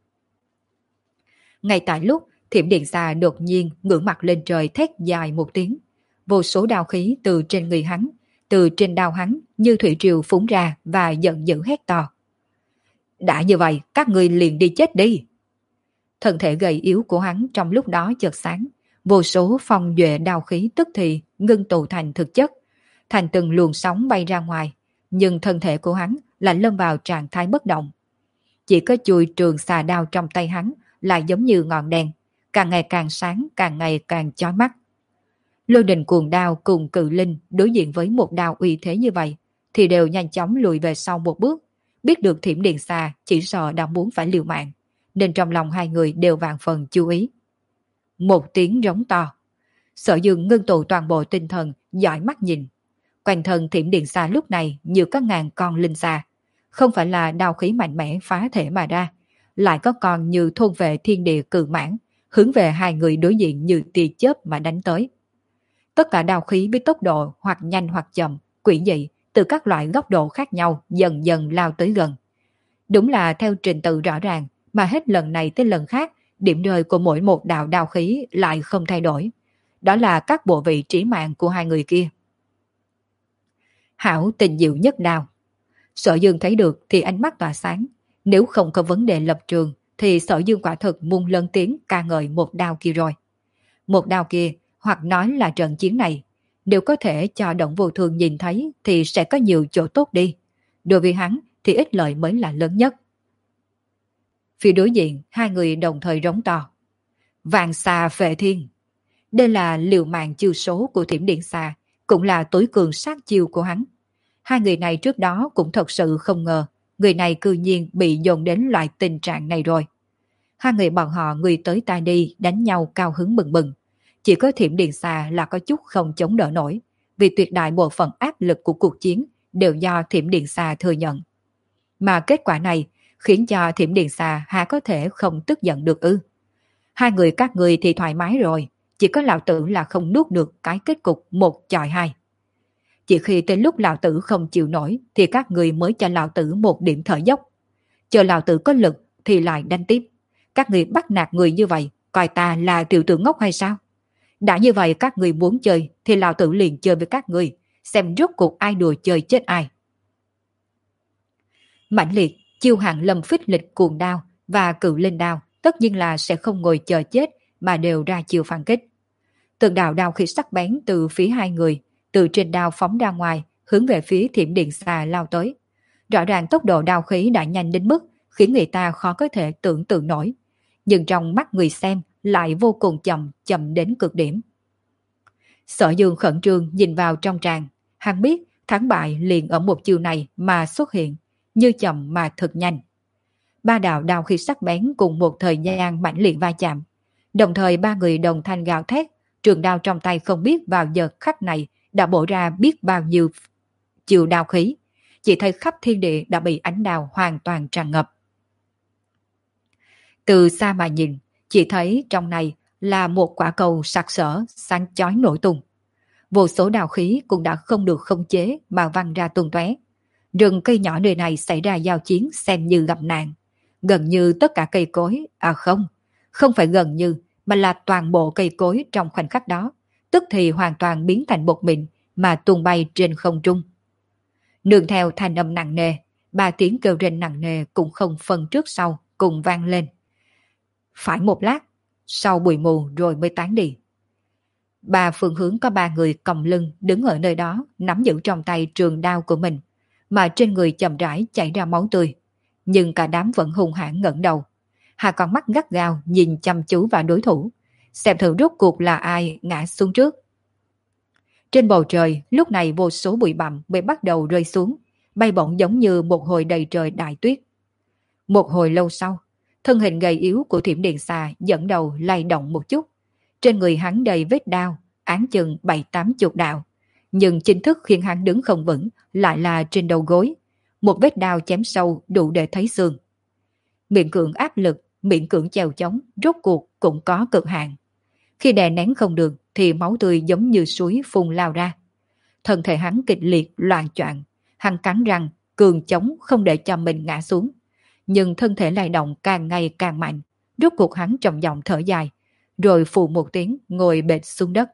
Ngay tại lúc Thiểm Điện Xà đột nhiên ngửa mặt lên trời thét dài một tiếng, vô số đao khí từ trên người hắn, từ trên đao hắn như thủy triều phúng ra và giận dữ hét to. Đã như vậy, các ngươi liền đi chết đi. Thân thể gầy yếu của hắn trong lúc đó chợt sáng, vô số phong duệ đao khí tức thì ngưng tụ thành thực chất, thành từng luồng sóng bay ra ngoài, nhưng thân thể của hắn lại lâm vào trạng thái bất động. Chỉ có chuôi trường xà đao trong tay hắn lại giống như ngọn đèn, càng ngày càng sáng, càng ngày càng chói mắt. Lôi Đình Cuồng Đao cùng Cự Linh đối diện với một đao uy thế như vậy, thì đều nhanh chóng lùi về sau một bước, biết được Thiểm Điện Xà chỉ sợ đang muốn phải liều mạng, nên trong lòng hai người đều vạn phần chú ý. Một tiếng rống to, Sở Dương ngưng tụ toàn bộ tinh thần, dõi mắt nhìn. Quanh thân Thiểm Điện Xà lúc này như có ngàn con linh xà, không phải là đao khí mạnh mẽ phá thể mà ra, lại có con như thôn vệ thiên địa cự mãn, hướng về hai người đối diện như tia chớp mà đánh tới. Tất cả đao khí với tốc độ hoặc nhanh hoặc chậm, quỷ dị, từ các loại góc độ khác nhau dần dần lao tới gần. Đúng là theo trình tự rõ ràng, mà hết lần này tới lần khác, điểm rơi của mỗi một đạo đao khí lại không thay đổi. Đó là các bộ vị trí mạng của hai người kia. Hảo tình diệu nhất đao. Sở Dương thấy được thì ánh mắt tỏa sáng. Nếu không có vấn đề lập trường thì Sở Dương quả thực muốn lớn tiếng ca ngợi một đao kia rồi. Một đao kia, hoặc nói là trận chiến này, nếu có thể cho Động Vô Thương nhìn thấy thì sẽ có nhiều chỗ tốt đi. Đối với hắn thì ích lợi mới là lớn nhất. Phía đối diện, hai người đồng thời rống to. Vàng xà phệ thiên. Đây là liều mạng chiêu số của Thiểm Điện Xà, cũng là tối cường sát chiêu của hắn. Hai người này trước đó cũng thật sự không ngờ, người này cư nhiên bị dồn đến loại tình trạng này rồi. Hai người bọn họ người tới ta đi đánh nhau cao hứng bừng bừng. Chỉ có Thiểm Điện Xà là có chút không chống đỡ nổi, vì tuyệt đại bộ phận áp lực của cuộc chiến đều do Thiểm Điện Xà thừa nhận. Mà kết quả này khiến cho Thiểm Điện Xà há có thể không tức giận được ư. Hai người các người thì thoải mái rồi, chỉ có lão tử là không nuốt được cái kết cục một chọi hai. Chỉ khi tới lúc lão tử không chịu nổi thì các người mới cho lão tử một điểm thở dốc. Chờ lão tử có lực thì lại đánh tiếp. Các người bắt nạt người như vậy, coi ta là tiểu tử ngốc hay sao? Đã như vậy các người muốn chơi thì lão tử liền chơi với các người, xem rốt cuộc ai đùa chơi chết ai. Mãnh liệt, chiêu hàng Lâm Phích Lịch Cuồng Đao và Cự Linh Đao tất nhiên là sẽ không ngồi chờ chết mà đều ra chiêu phản kích. Từng đạo đao khí sắc bén từ phía hai người, từ trên đao phóng ra ngoài, hướng về phía Thiểm Điện Xà lao tới. Rõ ràng tốc độ đao khí đã nhanh đến mức khiến người ta khó có thể tưởng tượng nổi, nhưng trong mắt người xem lại vô cùng chậm, chậm đến cực điểm. Sở Dương khẩn trương nhìn vào trong tràng, hắn biết thắng bại liền ở một chiều này mà xuất hiện, như chậm mà thật nhanh. Ba đạo đao khí sắc bén cùng một thời gian mãnh liệt va chạm, đồng thời ba người đồng thanh gào thét, trường đao trong tay không biết vào giờ khắc này đã bổ ra biết bao nhiêu chiều đao khí, chỉ thấy khắp thiên địa đã bị ánh đao hoàn toàn tràn ngập. Từ xa mà nhìn, chỉ thấy trong này là một quả cầu sặc sỡ, sáng chói nổi tung. Vô số đao khí cũng đã không được khống chế mà văng ra tung tóe. Rừng cây nhỏ nơi này xảy ra giao chiến xem như gặp nạn. Gần như tất cả cây cối, à không, không phải gần như, mà là toàn bộ cây cối trong khoảnh khắc đó, tức thì hoàn toàn biến thành bột mịn mà tung bay trên không trung. Nương theo thanh âm nặng nề, ba tiếng kêu rên nặng nề cũng không phân trước sau cùng vang lên. Phải một lát, sau bụi mù rồi mới tán đi. Ba phương hướng có ba người còng lưng đứng ở nơi đó, nắm giữ trong tay trường đao của mình, mà trên người chậm rãi chảy ra máu tươi. Nhưng cả đám vẫn hung hãn ngẩng đầu, hai con mắt gắt gao nhìn chăm chú vào đối thủ, xem thử rốt cuộc là ai ngã xuống trước. Trên bầu trời lúc này vô số bụi bặm bị bắt đầu rơi xuống, bay bổng giống như một hồi đầy trời đại tuyết. Một hồi lâu sau, thân hình gầy yếu của Thiểm Điện Xà dẫn đầu lay động một chút. Trên người hắn đầy vết đao, án chừng bảy tám chục đạo. Nhưng chính thức khiến hắn đứng không vững lại là trên đầu gối. Một vết đao chém sâu đủ để thấy xương. Miễn cưỡng áp lực, miễn cưỡng chèo chống, rốt cuộc cũng có cực hạn. Khi đè nén không được thì máu tươi giống như suối phun lao ra. Thân thể hắn kịch liệt loạn choạng, hắn cắn răng, cường chống không để cho mình ngã xuống. Nhưng thân thể lay động càng ngày càng mạnh, rốt cuộc hắn trầm giọng thở dài, rồi phù một tiếng ngồi bệt xuống đất.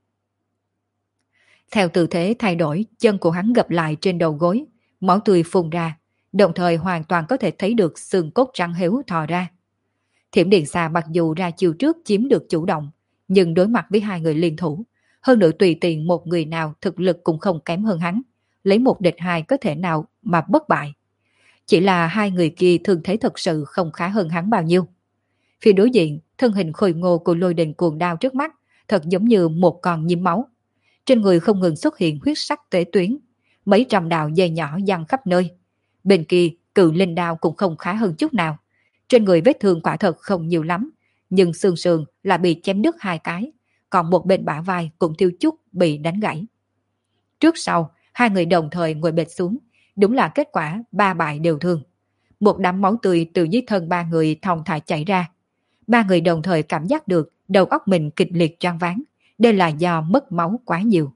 Theo tư thế thay đổi, chân của hắn gập lại trên đầu gối, máu tươi phun ra, đồng thời hoàn toàn có thể thấy được xương cốt trắng héo thò ra. Thiểm Điện Xà mặc dù ra chiều trước chiếm được chủ động, nhưng đối mặt với hai người liên thủ, hơn nữa tùy tiện một người nào thực lực cũng không kém hơn hắn, lấy một địch hai có thể nào mà bất bại. Chỉ là hai người kia thường thế thật sự không khá hơn hắn bao nhiêu. Phía đối diện, thân hình khôi ngô của Lôi Đình Cuồng Đao trước mắt, thật giống như một con nhím máu. Trên người không ngừng xuất hiện huyết sắc tế tuyến, mấy trăm đạo dây nhỏ giăng khắp nơi. Bên kia, Cự Linh Đao cũng không khá hơn chút nào. Trên người vết thương quả thật không nhiều lắm, nhưng xương sườn là bị chém đứt hai cái, còn một bên bả vai cũng thiếu chút bị đánh gãy. Trước sau, hai người đồng thời ngồi bệt xuống, đúng là kết quả ba bại đều thương. Một đám máu tươi từ dưới thân ba người thong thả chảy ra. Ba người đồng thời cảm giác được đầu óc mình kịch liệt choáng váng, đây là do mất máu quá nhiều.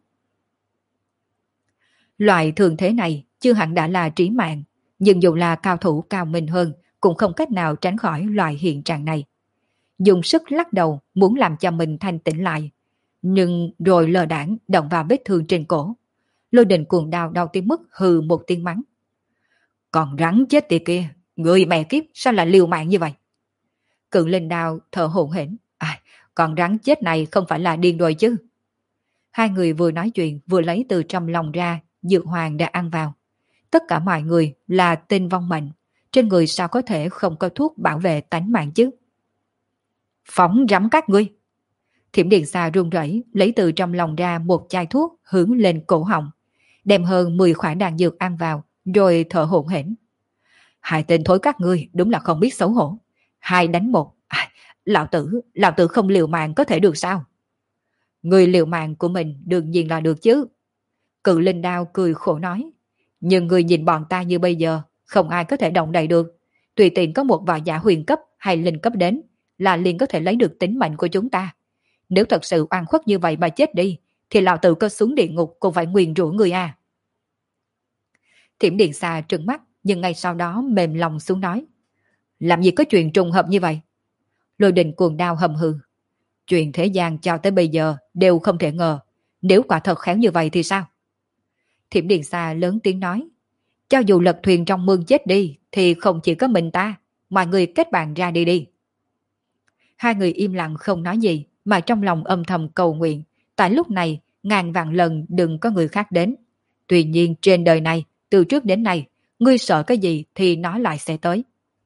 Loại thường thế này chưa hẳn đã là trí mạng, nhưng dù là cao thủ cao minh hơn cũng không cách nào tránh khỏi loại hiện trạng này. Dùng sức lắc đầu muốn làm cho mình thanh tĩnh lại, nhưng rồi lờ đãng động vào vết thương trên cổ. Lôi Đình Cuồng Đao đau tới mức hừ một tiếng mắng. Còn rắn chết tiệt kia, người mẹ kiếp sao lại liều mạng như vậy? Cự Linh Đao thở hổn hển. À, còn rắn chết này không phải là điên rồi chứ? Hai người vừa nói chuyện vừa lấy từ trong lòng ra dược hoàng đã ăn vào. Tất cả mọi người là tên vong mệnh, trên người sao có thể không có thuốc bảo vệ tánh mạng chứ? Phóng rắm các ngươi! Thiểm Điện Xà run rẩy lấy từ trong lòng ra một chai thuốc hướng lên cổ họng, đem hơn mười khoản đan dược ăn vào, rồi thở hổn hển. Hai tên thối các ngươi đúng là không biết xấu hổ. Hai đánh một, à, lão tử, lão tử không liều mạng có thể được sao? Người liều mạng của mình đương nhiên là được chứ. Cự Linh Đao cười khổ nói. Nhưng người nhìn bọn ta như bây giờ, không ai có thể động đậy được. Tùy tiện có một võ giả huyền cấp hay linh cấp đến, là liền có thể lấy được tính mệnh của chúng ta. Nếu thật sự oan khuất như vậy mà chết đi, thì lão tử có xuống địa ngục cũng phải nguyền rủa người à. Thiểm Điện Xà trừng mắt, nhưng ngay sau đó mềm lòng xuống nói. Làm gì có chuyện trùng hợp như vậy? Lôi Đình Cuồng Đao hầm hừ. Chuyện thế gian cho tới bây giờ đều không thể ngờ. Nếu quả thật khéo như vậy thì sao? Thiểm Điện Xà lớn tiếng nói. Cho dù lật thuyền trong mương chết đi, thì không chỉ có mình ta, mọi người kết bạn ra đi đi. Hai người im lặng không nói gì, mà trong lòng âm thầm cầu nguyện. Tại lúc này, ngàn vạn lần đừng có người khác đến. Tuy nhiên trên đời này, từ trước đến nay, ngươi sợ cái gì thì nó lại sẽ tới.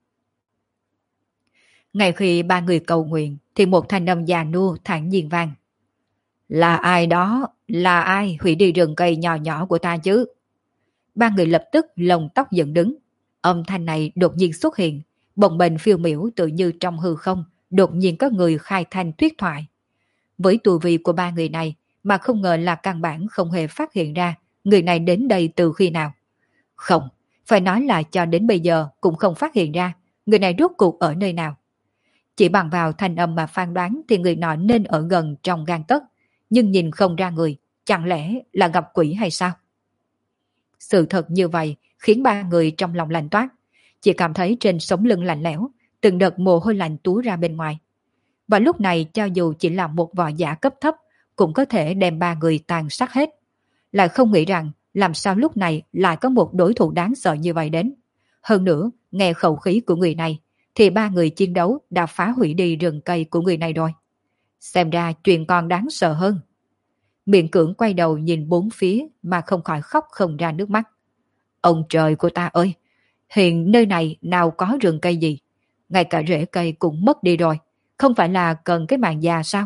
Ngay khi ba người cầu nguyện, thì một thanh âm già nua thản nhiên vang. Là ai đó? Là ai hủy đi rừng cây nhỏ nhỏ của ta chứ? Ba người lập tức lông tóc dựng đứng. Âm thanh này đột nhiên xuất hiện, bồng bềnh phiêu miểu tự như trong hư không, đột nhiên có người khai thanh thuyết thoại. Với tu vi của ba người này, mà không ngờ là căn bản không hề phát hiện ra người này đến đây từ khi nào. Không, phải nói là cho đến bây giờ cũng không phát hiện ra người này rốt cuộc ở nơi nào. Chỉ bằng vào thanh âm mà phán đoán thì người nọ nên ở gần trong gang tấc, nhưng nhìn không ra người, chẳng lẽ là gặp quỷ hay sao? Sự thật như vậy khiến ba người trong lòng lạnh toát, chỉ cảm thấy trên sống lưng lạnh lẽo, từng đợt mồ hôi lạnh túa ra bên ngoài. Và lúc này cho dù chỉ là một võ giả cấp thấp cũng có thể đem ba người tàn sát hết. Lại không nghĩ rằng làm sao lúc này lại có một đối thủ đáng sợ như vậy đến. Hơn nữa, nghe khẩu khí của người này, thì ba người chiến đấu đã phá hủy đi rừng cây của người này rồi. Xem ra chuyện còn đáng sợ hơn. Miệng cưỡng quay đầu nhìn bốn phía mà không khỏi khóc không ra nước mắt. Ông trời của ta ơi! Hiện nơi này nào có rừng cây gì? Ngay cả rễ cây cũng mất đi rồi. Không phải là cần cái màn già sao?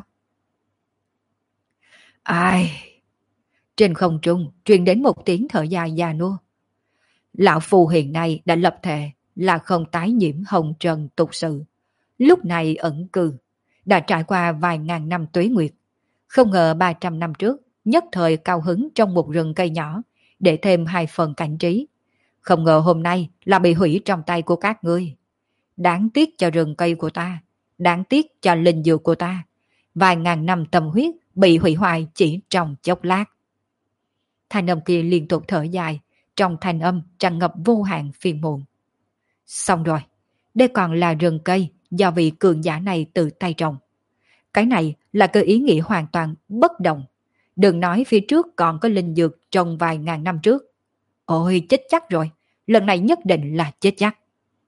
Ai... Trên không trung truyền đến một tiếng thở dài già nua. Lão Phù hiện nay đã lập thệ là không tái nhiễm hồng trần tục sự. Lúc này ẩn cư, đã trải qua vài ngàn năm tuế nguyệt. Không ngờ ba trăm năm trước, nhất thời cao hứng trong một rừng cây nhỏ, để thêm hai phần cảnh trí. Không ngờ hôm nay là bị hủy trong tay của các ngươi. Đáng tiếc cho rừng cây của ta, đáng tiếc cho linh dược của ta. Vài ngàn năm tâm huyết bị hủy hoại chỉ trong chốc lát. Thanh âm kia liên tục thở dài, trong thanh âm tràn ngập vô hạn phiền muộn. Xong rồi, đây còn là rừng cây do vị cường giả này tự tay trồng. Cái này là cái ý nghĩa hoàn toàn bất đồng. Đừng nói phía trước còn có linh dược trồng vài ngàn năm trước. Ôi chết chắc rồi, lần này nhất định là chết chắc.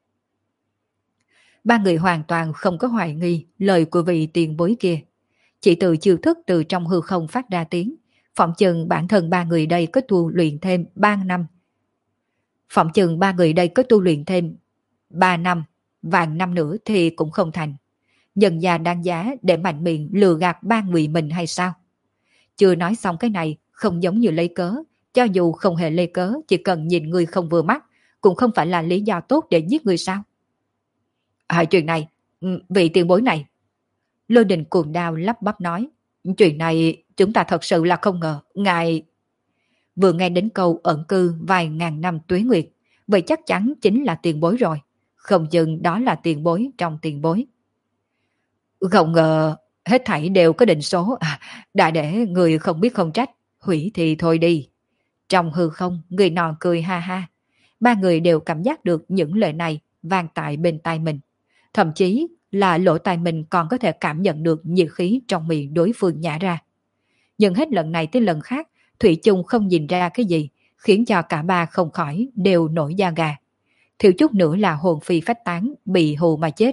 Ba người hoàn toàn không có hoài nghi lời của vị tiền bối kia. Chỉ từ chiêu thức từ trong hư không phát ra tiếng, phỏng chừng bản thân ba người đây có tu luyện thêm ba năm. Phỏng chừng ba người đây có tu luyện thêm ba năm, vạn năm nữa thì cũng không thành. Nhân gia đáng giá để mạnh miệng lừa gạt ba người mình hay sao? Chưa nói xong cái này không giống như lấy cớ, cho dù không hề lấy cớ, chỉ cần nhìn người không vừa mắt, cũng không phải là lý do tốt để giết người sao? À, chuyện này, vị tiền bối này. Lôi Đình cuồng đao lắp bắp nói, chuyện này chúng ta thật sự là không ngờ, ngài... Vừa nghe đến câu ẩn cư vài ngàn năm tuế nguyệt, vậy chắc chắn chính là tiền bối rồi. Không chừng đó là tiền bối trong tiền bối. Không ngờ, hết thảy đều có định số, à, đã để người không biết không trách, hủy thì thôi đi. Trong hư không, người nọ cười ha ha. Ba người đều cảm giác được những lời này vang tại bên tai mình. Thậm chí là lỗ tai mình còn có thể cảm nhận được nhiệt khí trong miệng đối phương nhả ra. Nhưng hết lần này tới lần khác, Thủy chung không nhìn ra cái gì, khiến cho cả ba không khỏi đều nổi da gà. Thiếu chút nữa là hồn phi phách tán, bị hù mà chết.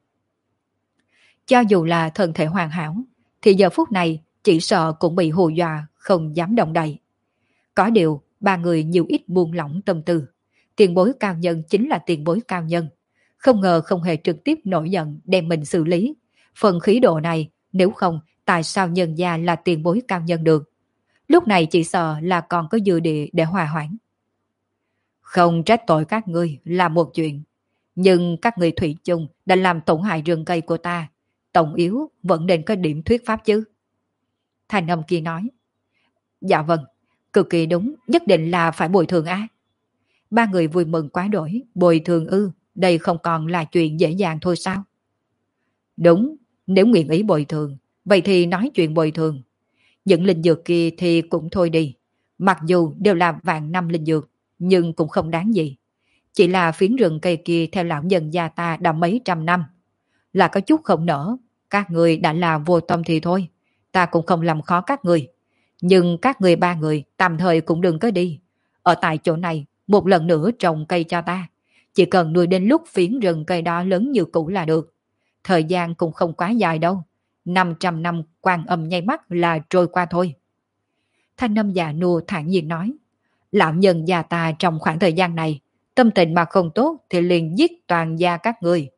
Cho dù là thân thể hoàn hảo, thì giờ phút này chỉ sợ cũng bị hù dọa, không dám động đậy. Có điều, ba người nhiều ít buông lỏng tâm tư. Tiền bối cao nhân chính là tiền bối cao nhân. Không ngờ không hề trực tiếp nổi giận đem mình xử lý. Phần khí độ này, nếu không, tại sao nhân gia là tiền bối cao nhân được? Lúc này chỉ sợ là còn có dư địa để hòa hoãn. Không trách tội các ngươi là một chuyện. Nhưng các người thủy chung đã làm tổn hại rừng cây của ta. Tổng yếu vẫn nên có điểm thuyết pháp chứ. Thành âm kia nói. Dạ vâng, cực kỳ đúng, nhất định là phải bồi thường á. Ba người vui mừng quá đổi, bồi thường ư, đây không còn là chuyện dễ dàng thôi sao? Đúng, nếu nguyện ý bồi thường, vậy thì nói chuyện bồi thường. Những linh dược kia thì cũng thôi đi. Mặc dù đều là vạn năm linh dược, nhưng cũng không đáng gì. Chỉ là phiến rừng cây kia theo lão nhân gia ta đã mấy trăm năm. Là có chút không nở, các người đã là vô tâm thì thôi. Ta cũng không làm khó các người. Nhưng các người ba người tạm thời cũng đừng có đi. Ở tại chỗ này, một lần nữa trồng cây cho ta. Chỉ cần nuôi đến lúc phiến rừng cây đó lớn như cũ là được. Thời gian cũng không quá dài đâu. năm trăm năm quan âm nháy mắt là trôi qua thôi. Thanh âm già nua thản nhiên nói. Lão nhân già ta trong khoảng thời gian này, tâm tình mà không tốt thì liền giết toàn gia các người.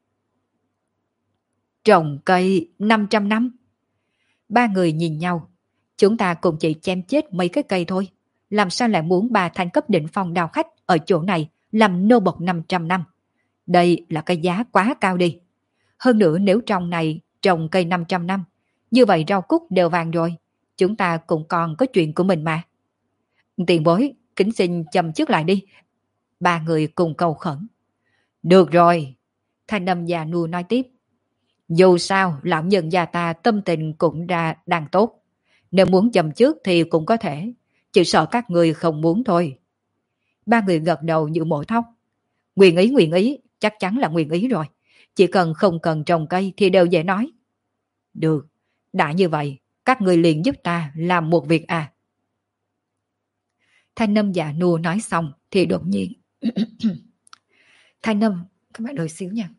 Trồng cây năm trăm năm. Ba người nhìn nhau. Chúng ta cũng chỉ chém chết mấy cái cây thôi. Làm sao lại muốn ba thanh cấp định phong đào khách ở chỗ này làm nô bộc năm trăm năm? Đây là cái giá quá cao đi. Hơn nữa nếu trong này trồng cây năm trăm năm, như vậy rau cúc đều vàng rồi. Chúng ta cũng còn có chuyện của mình mà. Tiền bối, kính xin châm trước lại đi. Ba người cùng cầu khẩn. Được rồi. Thanh âm già nua nói tiếp. Dù sao, lão nhân gia ta tâm tình cũng ra đang tốt. Nếu muốn châm trước thì cũng có thể. Chỉ sợ các người không muốn thôi. Ba người gật đầu như mổ thóc. Nguyện ý nguyện ý, chắc chắn là nguyện ý rồi. Chỉ cần không cần trồng cây thì đều dễ nói. Được, đã như vậy, các người liền giúp ta làm một việc à. Thanh âm già nua nói xong thì đột nhiên. Thanh âm, các bạn đợi xíu nha.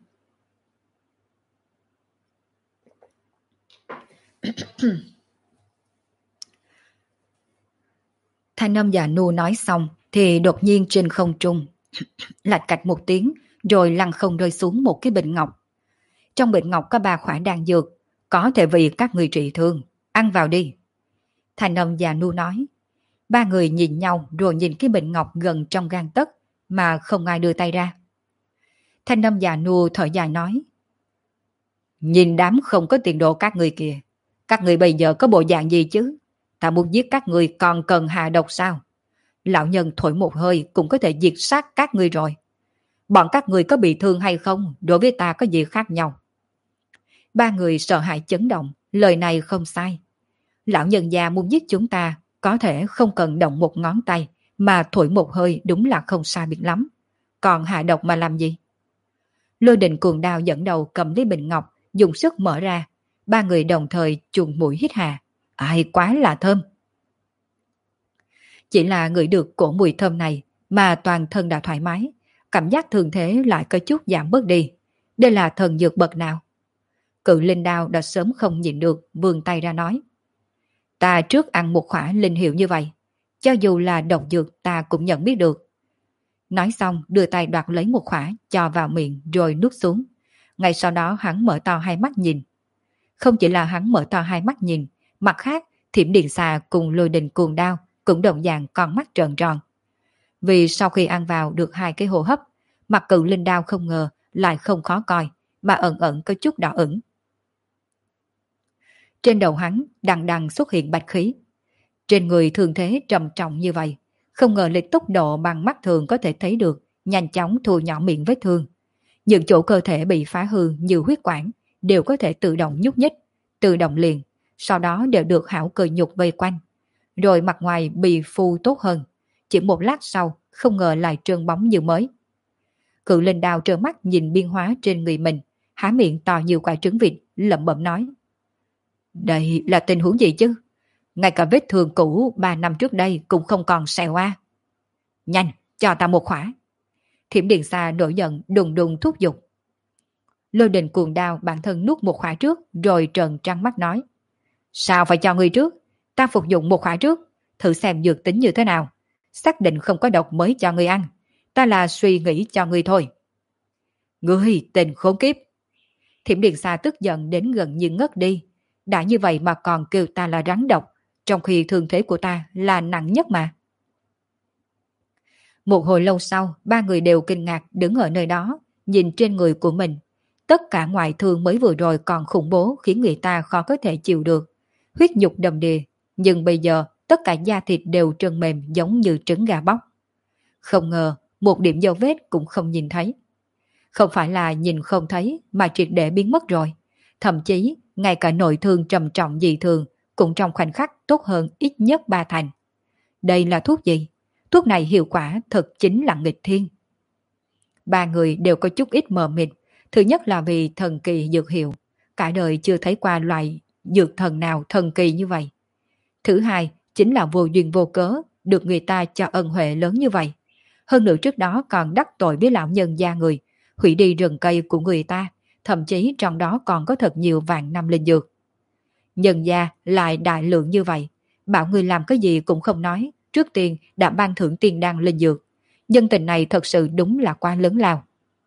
Thanh âm già nua nói xong thì đột nhiên trên không trung lạch cạch một tiếng rồi lăn không rơi xuống một cái bình ngọc. Trong bình ngọc có ba khỏa đan dược, có thể vì các người trị thương, ăn vào đi. Thanh âm già nua nói. Ba người nhìn nhau rồi nhìn cái bình ngọc gần trong gang tấc mà không ai đưa tay ra. Thanh âm già nua thở dài nói. Nhìn đám không có tiền đồ các người kìa. Các người bây giờ có bộ dạng gì chứ? Ta muốn giết các người còn cần hạ độc sao? Lão nhân thổi một hơi cũng có thể diệt sát các người rồi. Bọn các người có bị thương hay không, đối với ta có gì khác nhau? Ba người sợ hãi chấn động, lời này không sai. Lão nhân già muốn giết chúng ta, có thể không cần động một ngón tay, mà thổi một hơi đúng là không sai biệt lắm. Còn hạ độc mà làm gì? Lôi Đình cuồng đao dẫn đầu cầm lấy bình ngọc, dùng sức mở ra. Ba người đồng thời chuồn mũi hít hà. Ai quá là thơm. Chỉ là ngửi được cổ mùi thơm này mà toàn thân đã thoải mái, cảm giác thường thế lại có chút giảm bớt đi. Đây là thần dược bậc nào? Cự linh đao đã sớm không nhịn được, vươn tay ra nói. Ta trước ăn một khỏa linh hiệu như vậy, cho dù là độc dược ta cũng nhận biết được. Nói xong đưa tay đoạt lấy một khỏa cho vào miệng rồi nuốt xuống. Ngay sau đó hắn mở to hai mắt nhìn. Không chỉ là hắn mở to hai mắt nhìn, mặt khác Thiểm Điện Xà cùng Lôi Đình cuồng đao cũng đồng dạng con mắt trợn tròn. Vì sau khi ăn vào được hai cái hô hấp, mặt cự linh đao không ngờ lại không khó coi, mà ẩn ẩn có chút đỏ ửng. Trên đầu hắn đằng đằng xuất hiện bạch khí. Trên người thường thế trầm trọng như vậy, không ngờ lịch tốc độ bằng mắt thường có thể thấy được, nhanh chóng thu nhỏ miệng vết thương. Những chỗ cơ thể bị phá hư như huyết quản đều có thể tự động nhúc nhích, tự động liền, sau đó đều được hảo cơ nhục vây quanh. Rồi mặt ngoài bị phu tốt hơn, chỉ một lát sau không ngờ lại trơn bóng như mới. Cự linh đao trợn mắt nhìn biên hóa trên người mình, há miệng to như quả trứng vịt, lẩm bẩm nói. Đây là tình huống gì chứ? Ngay cả vết thương cũ ba năm trước đây cũng không còn sẹo a. Nhanh, cho ta một khỏa. Thiểm Điện Xà nổi giận đùng đùng thúc giục. Lôi Đình cuồng đao bản thân nuốt một khỏa trước rồi trợn trăng mắt nói. Sao phải cho ngươi trước? Ta phục dụng một khỏa trước, thử xem dược tính như thế nào. Xác định không có độc mới cho ngươi ăn. Ta là suy nghĩ cho ngươi thôi. Ngươi tình khốn kiếp. Thiểm Điện Xà tức giận đến gần như ngất đi. Đã như vậy mà còn kêu ta là rắn độc, trong khi thương thế của ta là nặng nhất mà. Một hồi lâu sau, ba người đều kinh ngạc đứng ở nơi đó, nhìn trên người của mình. Tất cả ngoại thương mới vừa rồi còn khủng bố khiến người ta khó có thể chịu được. Huyết nhục đầm đìa, nhưng bây giờ tất cả da thịt đều trơn mềm giống như trứng gà bóc. Không ngờ, một điểm dấu vết cũng không nhìn thấy. Không phải là nhìn không thấy mà triệt để biến mất rồi. Thậm chí, ngay cả nội thương trầm trọng dị thường cũng trong khoảnh khắc tốt hơn ít nhất ba thành. Đây là thuốc gì? Thuốc này hiệu quả thật chính là nghịch thiên. Ba người đều có chút ít mờ mịt. Thứ nhất là vì thần kỳ dược hiệu. Cả đời chưa thấy qua loại dược thần nào thần kỳ như vậy. Thứ hai chính là vô duyên vô cớ được người ta cho ân huệ lớn như vậy. Hơn nữa trước đó còn đắc tội với lão nhân gia người, hủy đi rừng cây của người ta, thậm chí trong đó còn có thật nhiều vạn năm linh dược. Nhân gia lại đại lượng như vậy, bảo người làm cái gì cũng không nói, trước tiên đã ban thưởng tiền đan linh dược. Nhân tình này thật sự đúng là quá lớn lao.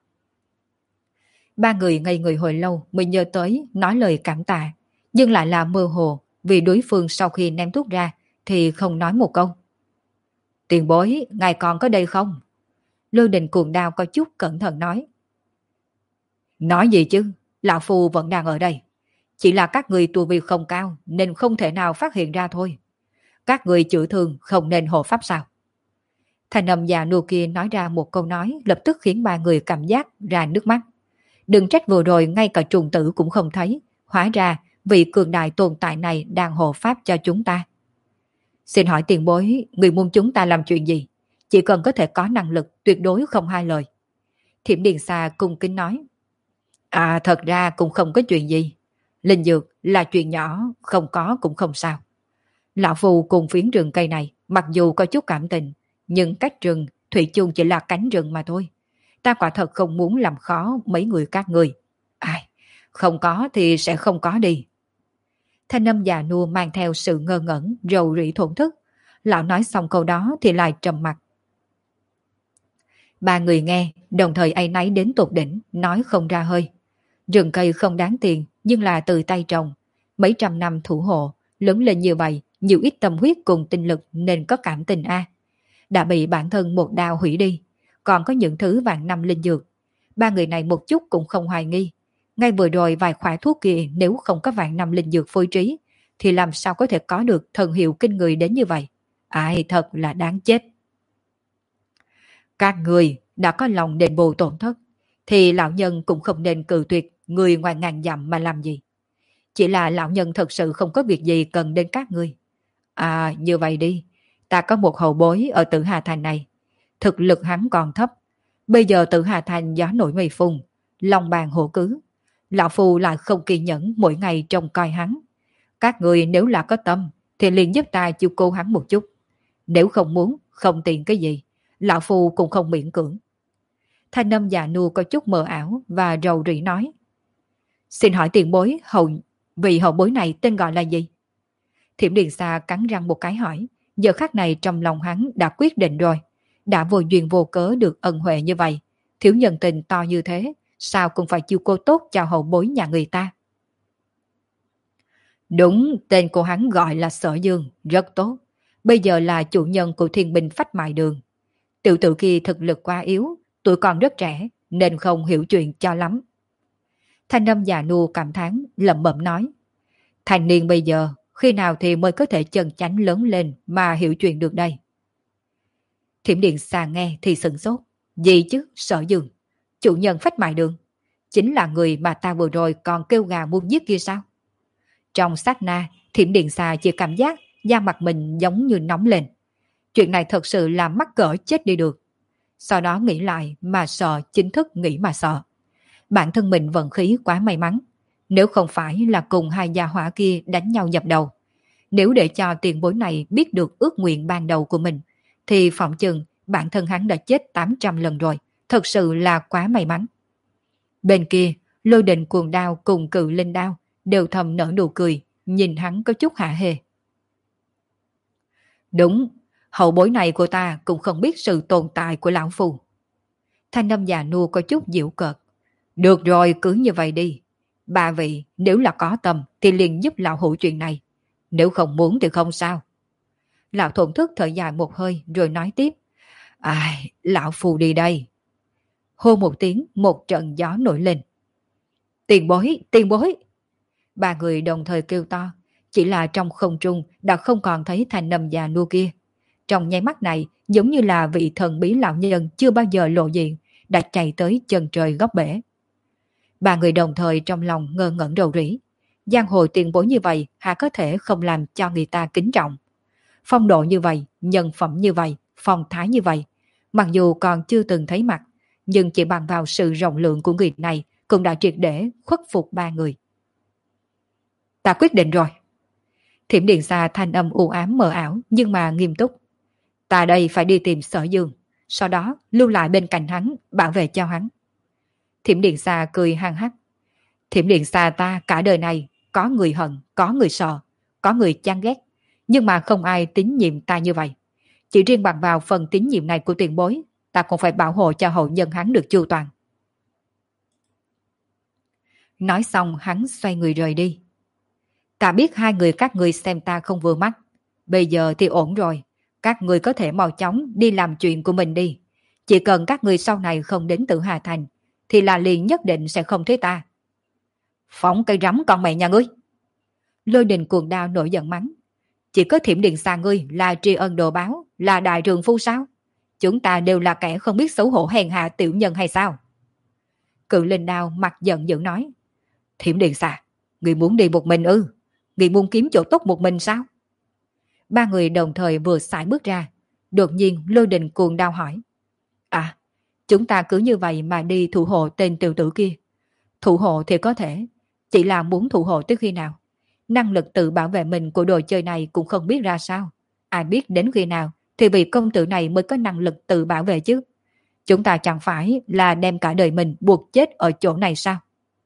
Ba người ngây người hồi lâu mới nhớ tới nói lời cảm tạ, nhưng lại là mơ hồ vì đối phương sau khi ném thuốc ra thì không nói một câu. Tiền bối, ngài còn có đây không? Lôi Đình cuồng đao có chút cẩn thận nói. Nói gì chứ, lão phu vẫn đang ở đây. Chỉ là các người tu vi không cao nên không thể nào phát hiện ra thôi. Các người chữa thương không nên hộ pháp sao? Thành âm già nua kia nói ra một câu nói lập tức khiến ba người cảm giác ra nước mắt. Đừng trách vừa rồi ngay cả trùng tử cũng không thấy. Hóa ra vị cường đại tồn tại này đang hộ pháp cho chúng ta. Xin hỏi tiền bối, người muốn chúng ta làm chuyện gì? Chỉ cần có thể có năng lực tuyệt đối không hai lời. Thiểm Điện Xà cung kính nói. À thật ra cũng không có chuyện gì. Linh dược là chuyện nhỏ, không có cũng không sao. Lão Phu cùng phiến rừng cây này, mặc dù có chút cảm tình, nhưng cách rừng, thủy chung chỉ là cánh rừng mà thôi. Ta quả thật không muốn làm khó mấy người các người. Ai, không có thì sẽ không có đi. Thanh âm già nua mang theo sự ngơ ngẩn, rầu rĩ thổn thức. Lão nói xong câu đó thì lại trầm mặt. Ba người nghe, đồng thời áy náy đến tột đỉnh, nói không ra hơi. Rừng cây không đáng tiền, nhưng là từ tay trồng. Mấy trăm năm thủ hộ, lớn lên như vậy, nhiều ít tâm huyết cùng tinh lực nên có cảm tình a. Đã bị bản thân một đao hủy đi, còn có những thứ vạn năm linh dược. Ba người này một chút cũng không hoài nghi. Ngay vừa rồi vài khỏa thuốc kia nếu không có vạn năm linh dược phối trí, thì làm sao có thể có được thần hiệu kinh người đến như vậy. Ai thật là đáng chết. Các người đã có lòng đền bù tổn thất, thì lão nhân cũng không nên cự tuyệt người ngoài ngàn dặm mà làm gì. Chỉ là lão nhân thật sự không có việc gì cần đến các ngươi. À, như vậy đi, ta có một hậu bối ở Tử Hà Thành này. Thực lực hắn còn thấp. Bây giờ Tử Hà Thành gió nổi mây phun, lòng bàn hổ cứ. Lão Phu lại không kiên nhẫn mỗi ngày trông coi hắn. Các người nếu là có tâm, thì liền giúp ta chiêu cô hắn một chút. Nếu không muốn, không tiền cái gì, Lão Phu cũng không miễn cưỡng. Thanh âm già nua có chút mờ ảo và rầu rĩ nói. Xin hỏi tiền bối, hậu vị hậu bối này tên gọi là gì? Thiểm Điện Sa cắn răng một cái hỏi. Giờ khắc này trong lòng hắn đã quyết định rồi. Đã vô duyên vô cớ được ân huệ như vậy, thiếu nhân tình to như thế, sao cũng phải chiêu cô tốt cho hậu bối nhà người ta. Đúng, tên của hắn gọi là Sở Dương, rất tốt. Bây giờ là chủ nhân của Thiên Binh Phách Mại Đường. Tiểu tử kia thực lực quá yếu, tuổi còn rất trẻ, nên không hiểu chuyện cho lắm. Thanh âm già nua cảm thán lẩm bẩm nói. Thành niên bây giờ, khi nào thì mới có thể chân chánh lớn lên mà hiểu chuyện được đây? Thiểm Điện Sa nghe thì sửng sốt. Gì chứ, Sở Dương? Chủ nhân Phách Mại Đường? Chính là người mà ta vừa rồi còn kêu gào muốn giết kia sao? Trong sát na, Thiểm Điện Sa chỉ cảm giác da mặt mình giống như nóng lên. Chuyện này thật sự là mắc cỡ chết đi được. Sau đó nghĩ lại mà sợ, chính thức nghĩ mà sợ. Bản thân mình vận khí quá may mắn. Nếu không phải là cùng hai gia hỏa kia đánh nhau dập đầu, nếu để cho tiền bối này biết được ước nguyện ban đầu của mình, thì phỏng chừng bản thân hắn đã chết tám trăm lần rồi. Thật sự là quá may mắn. Bên kia, Lôi Đình Cuồng Đao cùng Cự Linh Đao đều thầm nở nụ cười, nhìn hắn có chút hạ hề. Đúng, hậu bối này của ta cũng không biết sự tồn tại của lão phu. Thanh âm già nua có chút giễu cợt. Được rồi, cứ như vậy đi. Ba vị, nếu là có tâm thì liền giúp lão hữu chuyện này. Nếu không muốn thì không sao. Lão thổn thức thở dài một hơi rồi nói tiếp. Ai, lão phu đi đây. Hô một tiếng, một trận gió nổi lên. Tiền bối, tiền bối. Ba người đồng thời kêu to. Chỉ là trong không trung đã không còn thấy thanh âm già nua kia. Trong nháy mắt này, giống như là vị thần bí lão nhân chưa bao giờ lộ diện, đã chạy tới chân trời góc bể. Ba người đồng thời trong lòng ngơ ngẩn rầu rĩ. Giang hồ tiền bối như vậy há có thể không làm cho người ta kính trọng. Phong độ như vậy, nhân phẩm như vậy, phong thái như vậy, mặc dù còn chưa từng thấy mặt, nhưng chỉ bằng vào sự rộng lượng của người này cũng đã triệt để khuất phục ba người. Ta quyết định rồi. Thiểm Điện Sa thanh âm u ám mờ ảo nhưng mà nghiêm túc. Ta đây phải đi tìm Sở Dương, sau đó lưu lại bên cạnh hắn, bảo vệ cho hắn. Thiểm Điện Sa cười hăng hắc. Thiểm Điện Sa ta cả đời này có người hận, có người sợ, có người chán ghét, nhưng mà không ai tín nhiệm ta như vậy. Chỉ riêng bằng vào phần tín nhiệm này của tiền bối, ta cũng phải bảo hộ cho hậu nhân hắn được chu toàn. Nói xong hắn xoay người rời đi. Ta biết hai người các người xem ta không vừa mắt. Bây giờ thì ổn rồi. Các người có thể mau chóng đi làm chuyện của mình đi. Chỉ cần các người sau này không đến Tử Hà Thành, thì là liền nhất định sẽ không thấy ta. Phóng cây rắm con mẹ nhà ngươi. Lôi Đình Cuồng Đao nổi giận mắng. Chỉ có Thiểm Điện Sa ngươi là tri ân đồ báo, là đại trường phu sao? Chúng ta đều là kẻ không biết xấu hổ hèn hạ tiểu nhân hay sao? Cự Linh Đao mặt giận dữ nói. Thiểm Điện Sa, ngươi muốn đi một mình ư? Ngươi muốn kiếm chỗ tốt một mình sao? Ba người đồng thời vừa sải bước ra. Đột nhiên Lôi Đình Cuồng Đao hỏi. À, chúng ta cứ như vậy mà đi thủ hộ tên tiểu tử kia. Thủ hộ thì có thể, chỉ là muốn thủ hộ tới khi nào? Năng lực tự bảo vệ mình của đồ chơi này cũng không biết ra sao. Ai biết đến khi nào thì vị công tử này mới có năng lực tự bảo vệ chứ. Chúng ta chẳng phải là đem cả đời mình buộc chết ở chỗ này sao?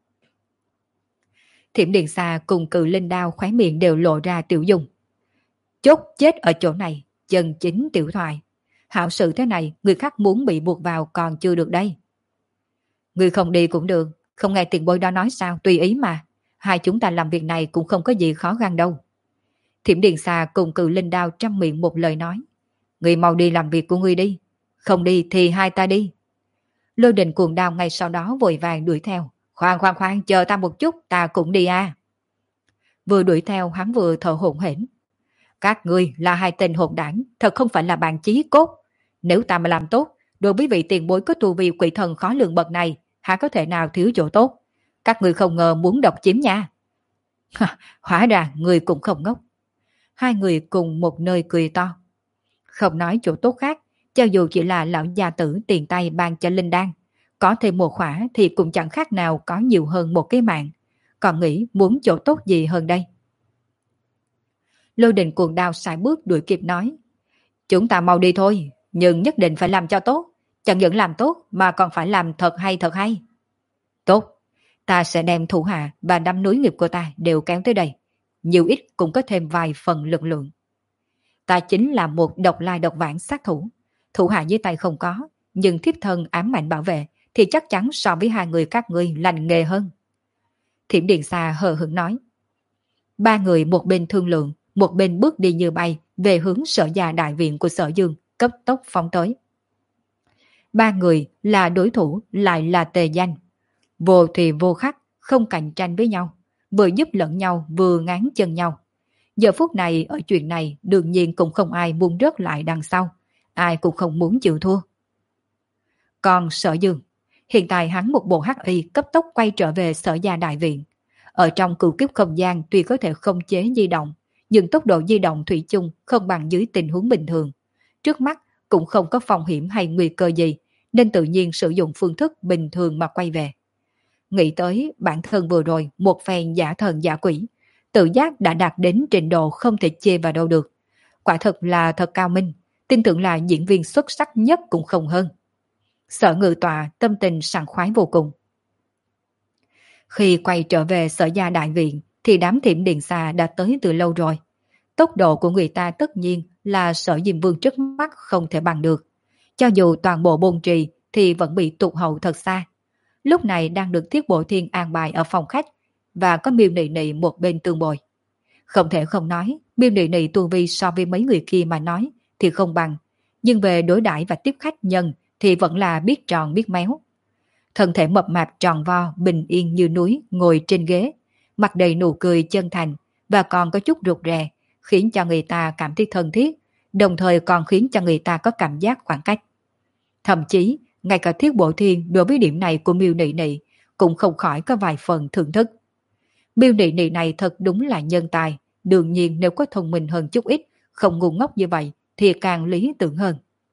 Thiểm Điện Sa cùng Cự Linh Đao khóe miệng đều lộ ra tiểu dung. Chốt chết ở chỗ này, chân chính tiểu thoại. Hảo sự thế này, người khác muốn bị buộc vào còn chưa được đây. Người không đi cũng được, không nghe tiền bối đó nói sao, tùy ý mà. Hai chúng ta làm việc này cũng không có gì khó khăn đâu. Thiểm Điện Sa cùng Cự Linh Đao trăm miệng một lời nói. Người mau đi làm việc của người đi. Không đi thì hai ta đi. Lôi Đình Cuồng Đao ngay sau đó vội vàng đuổi theo. Khoan khoan khoan, chờ ta một chút, ta cũng đi à. Vừa đuổi theo hắn vừa thở hổn hển. Các ngươi là hai tên hỗn đảng, thật không phải là bạn chí cốt. Nếu ta mà làm tốt, Đối với vị tiền bối có tu vi quỷ thần khó lường bậc này, há có thể nào thiếu chỗ tốt? Các người không ngờ muốn độc chiếm nha. Hóa ra người cũng không ngốc. Hai người cùng một nơi cười to. Không nói chỗ tốt khác, cho dù chỉ là lão gia tử tiền tay ban cho Linh Đan, có thêm một khỏa thì cũng chẳng khác nào có nhiều hơn một cái mạng. Còn nghĩ muốn chỗ tốt gì hơn đây? Lôi Đình cuồng đao sải bước đuổi kịp nói. Chúng ta mau đi thôi, nhưng nhất định phải làm cho tốt. Chẳng những làm tốt mà còn phải làm thật hay thật hay. Tốt, ta sẽ đem thủ hạ và đám núi nghiệp của ta đều kéo tới đây. Nhiều ít cũng có thêm vài phần lực lượng. Ta chính là một độc lai độc vãng sát thủ. Thủ hạ dưới tay không có, nhưng thiếp thân ám mạnh bảo vệ thì chắc chắn so với hai người các ngươi lành nghề hơn. Thiểm Điện Sa hờ hững nói. Ba người một bên thương lượng, một bên bước đi như bay về hướng sở gia đại viện của Sở Dương, cấp tốc phóng tới. Ba người là đối thủ lại là tề danh. Vô thì vô khắc, không cạnh tranh với nhau, vừa giúp lẫn nhau vừa ngán chân nhau. Giờ phút này ở chuyện này đương nhiên cũng không ai muốn rớt lại đằng sau, ai cũng không muốn chịu thua. Còn Sở Dương, hiện tại hắn một bộ hắc y cấp tốc quay trở về Sở gia đại viện. Ở trong cửu kiếp không gian tuy có thể không chế di động, nhưng tốc độ di động thủy chung không bằng dưới tình huống bình thường. Trước mắt cũng không có phong hiểm hay nguy cơ gì, nên tự nhiên sử dụng phương thức bình thường mà quay về. Nghĩ tới bản thân vừa rồi một phen giả thần giả quỷ, tự giác đã đạt đến trình độ không thể chê vào đâu được. Quả thật là thật cao minh, tin tưởng là diễn viên xuất sắc nhất cũng không hơn. Sở Ngự Tọa tâm tình sảng khoái vô cùng. Khi quay trở về Sở gia đại viện thì đám Thiểm Điện Sa đã tới từ lâu rồi. Tốc độ của người ta tất nhiên là Sở Diêm Vương trước mắt không thể bằng được. Cho dù toàn bộ bôn trì thì vẫn bị tụt hậu thật xa. Lúc này đang được Thiết Bộ Thiên an bài ở phòng khách và có Miêu Nị Nị một bên tương bồi. Không thể không nói, Miêu Nị Nị tu vi so với mấy người kia mà nói thì không bằng, nhưng về đối đãi và tiếp khách nhân thì vẫn là biết tròn biết méo. Thân thể mập mạp tròn vo, bình yên như núi ngồi trên ghế, mặt đầy nụ cười chân thành và còn có chút rụt rè, khiến cho người ta cảm thấy thân thiết, đồng thời còn khiến cho người ta có cảm giác khoảng cách. Thậm chí, ngay cả Thiết Bộ Thiên đối với điểm này của Miêu Nị Nị cũng không khỏi có vài phần thưởng thức. Miêu Nị Nị này thật đúng là nhân tài, đương nhiên nếu có thông minh hơn chút ít, không ngu ngốc như vậy thì càng lý tưởng hơn.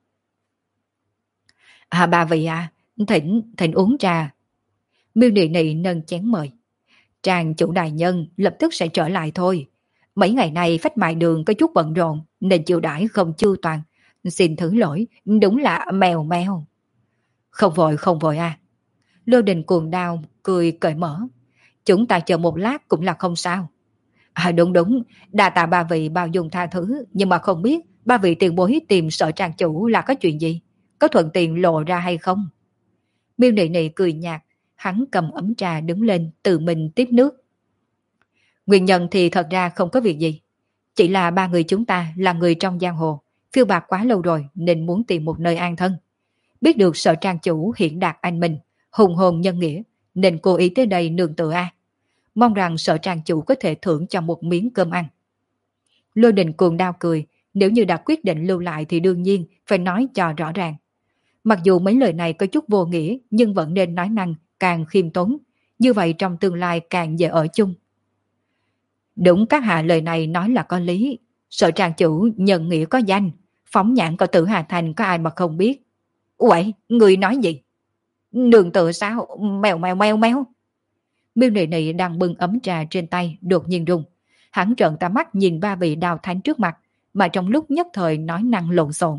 À bà vị à, thỉnh, thỉnh uống trà. Miêu Nị Nị nâng chén mời. Tràng chủ đại nhân lập tức sẽ trở lại thôi. Mấy ngày nay phách mại đường có chút bận rộn nên chiêu đãi không chu toàn. Xin thứ lỗi, đúng là mèo mèo. Không vội không vội à. Lôi Đình cuồng đao cười cởi mở. Chúng ta chờ một lát cũng là không sao. À đúng đúng, đa tạ ba vị bao dung tha thứ, nhưng mà không biết ba vị tiền bối tìm Sở Tràng chủ là có chuyện gì? Có thuận tiện lộ ra hay không? Miêu Nị Nị cười nhạt, hắn cầm ấm trà đứng lên tự mình tiếp nước. Nguyên nhân thì thật ra không có việc gì. Chỉ là ba người chúng ta là người trong giang hồ, phiêu bạc quá lâu rồi nên muốn tìm một nơi an thân. Biết được Sở Trang chủ hiện đạt anh minh, hùng hồn nhân nghĩa, nên cố ý tới đây nương tựa a. Mong rằng Sở Trang chủ có thể thưởng cho một miếng cơm ăn. Lôi Đình cuồng đao cười, nếu như đã quyết định lưu lại thì đương nhiên phải nói cho rõ ràng. Mặc dù mấy lời này có chút vô nghĩa, nhưng vẫn nên nói năng càng khiêm tốn, như vậy trong tương lai càng dễ ở chung. Đúng, các hạ lời này nói là có lý. Sở Trang chủ nhân nghĩa có danh, phóng nhãn có Tử Hà Thành có ai mà không biết. Uầy, người nói gì? Nương tựa sao? Mèo mèo mèo mèo. Miêu Nị Nị đang bưng ấm trà trên tay đột nhiên rung. Hắn trợn tà mắt nhìn ba vị đào thánh trước mặt, mà trong lúc nhất thời nói năng lộn xộn.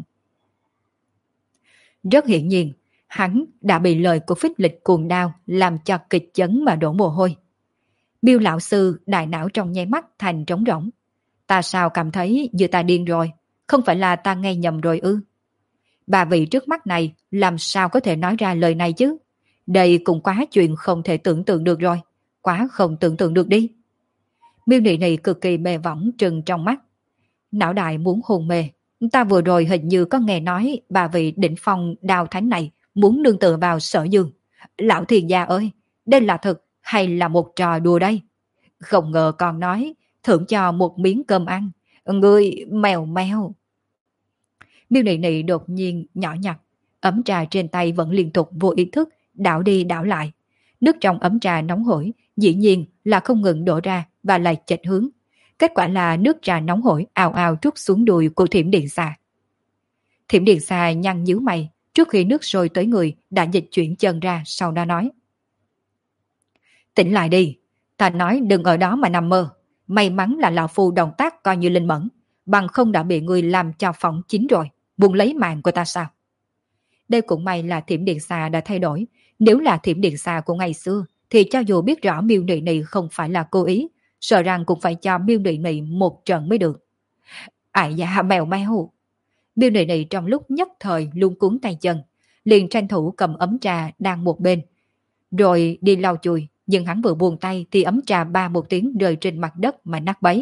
Rất hiển nhiên, hắn đã bị lời của Phích Lịch cuồng đao làm cho kịch chấn mà đổ mồ hôi. Miêu lão sư đại não trong nháy mắt thành trống rỗng. Ta sao cảm thấy như ta điên rồi, không phải là ta nghe nhầm rồi ư? Bà vị trước mắt này làm sao có thể nói ra lời này chứ? Đây cũng quá chuyện không thể tưởng tượng được rồi, quá không tưởng tượng được đi. Miêu Nị Nị cực kỳ mê võng trừng trong mắt. Não đại muốn hôn mê. Ta vừa rồi hình như có nghe nói bà vị đỉnh phong đào thánh này muốn nương tựa vào Sở Dương. Lão thiền gia ơi, đây là thật hay là một trò đùa đây? Không ngờ còn nói thưởng cho một miếng cơm ăn. Ngươi mèo mèo. Miêu Nị Nị đột nhiên nhỏ nhặt, ấm trà trên tay vẫn liên tục vô ý thức đảo đi đảo lại. Nước trong ấm trà nóng hổi dĩ nhiên là không ngừng đổ ra và lại chệch hướng. Kết quả là nước trà nóng hổi ào ào trút xuống đùi của Thiểm Điện Xà. Thiểm Điện Xà nhăn nhíu mày, trước khi nước sôi tới người đã dịch chuyển chân ra, sau đó nói: tỉnh lại đi, ta nói đừng ở đó mà nằm mơ. May mắn là lão phu động tác coi như linh mẫn, bằng không đã bị người làm cho phỏng chín rồi, buông lấy mạng của ta sao? Đây cũng may là Thiểm Điện Xà đã thay đổi. Nếu là Thiểm Điện Xà của ngày xưa thì cho dù biết rõ Miêu Nị Nị không phải là cố ý, sợ rằng cũng phải cho Miêu Nị Nị một trận mới được. Ai da mèo mèo. Miêu Nị Nị trong lúc nhất thời luống cuống tay chân, liền tranh thủ cầm ấm trà đang một bên, rồi đi lau chùi, nhưng hắn vừa buông tay thì ấm trà ba một tiếng rơi trên mặt đất mà nát bấy.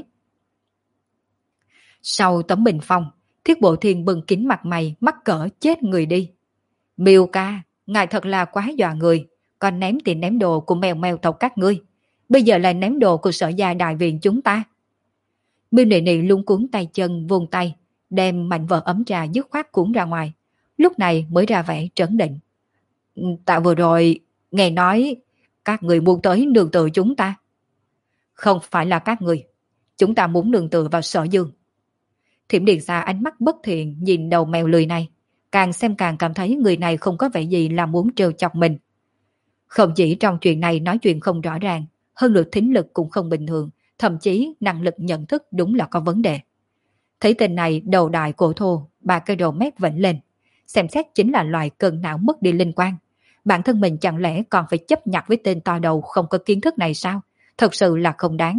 Sau tấm bình phong, Thiết Bộ Thiên bừng kín mặt mày, mắc cỡ chết người đi. Miêu ca, ngài thật là quá dọa người, còn ném tiền ném đồ của mèo mèo tộc các ngươi, bây giờ lại ném đồ của Sở Gia đại viện chúng ta. Miêu Nị Nị luống cuống tay chân vung tay, đem mảnh vỡ ấm trà dứt khoát cuốn ra ngoài, lúc này mới ra vẻ trấn định. Ta vừa rồi nghe nói các người muốn tới nương tựa chúng ta. Không phải là các người, chúng ta muốn nương tựa vào Sở Dương. Thiểm Điện Xà ánh mắt bất thiện nhìn đầu mèo lười này, càng xem càng cảm thấy người này không có vẻ gì là muốn trêu chọc mình. Không chỉ trong chuyện này nói chuyện không rõ ràng, hơn nữa thính lực cũng không bình thường, thậm chí năng lực nhận thức đúng là có vấn đề. Thấy tên này đầu đại cổ thô, ba cây đầu mét vẫy lên, xem xét chính là loài cơn não mất đi linh quan. Bản thân mình chẳng lẽ còn phải chấp nhặt với tên to đầu không có kiến thức này sao? Thật sự là không đáng.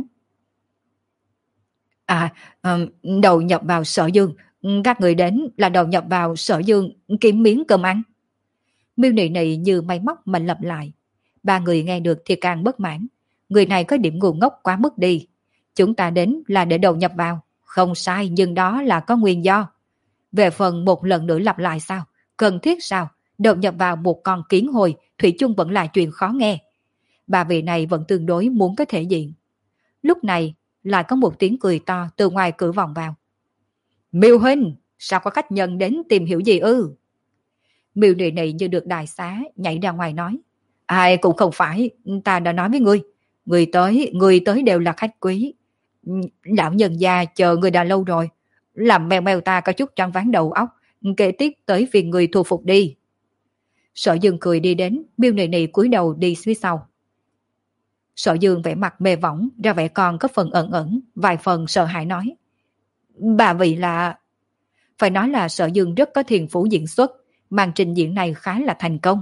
À, um, đầu nhập vào Sở Dương, các người đến là đầu nhập vào Sở Dương kiếm miếng cơm ăn. Miêu Nị Nị như máy móc mà lặp lại. Ba người nghe được thì càng bất mãn. Người này có điểm ngu ngốc quá mức đi. Chúng ta đến là để đầu nhập vào. Không sai, nhưng đó là có nguyên do. Về phần một lần nữa lặp lại sao? Cần thiết sao? Đầu nhập vào một con kiến hồi, thủy chung vẫn là chuyện khó nghe. Bà vị này vẫn tương đối muốn có thể diện. Lúc này lại có một tiếng cười to từ ngoài cửa vọng vào. Miêu huynh, sao có khách nhân đến tìm hiểu gì ư? Miêu Nị Nị như được đại xá, nhảy ra ngoài nói. Ai cũng không phải, ta đã nói với ngươi. Người tới, người tới đều là khách quý. Lão nhân già chờ người đã lâu rồi. Làm mèo mèo ta có chút trăng ván đầu óc. Kế tiếp tới phiền người thu phục đi. Sở Dương cười đi đến, Miêu Nị Nị cúi đầu đi phía sau. Sở Dương vẻ mặt mê võng, ra vẻ còn có phần ẩn ẩn, vài phần sợ hãi nói. Bà vị là... Phải nói là Sở Dương rất có thiên phú diễn xuất, màn trình diễn này khá là thành công.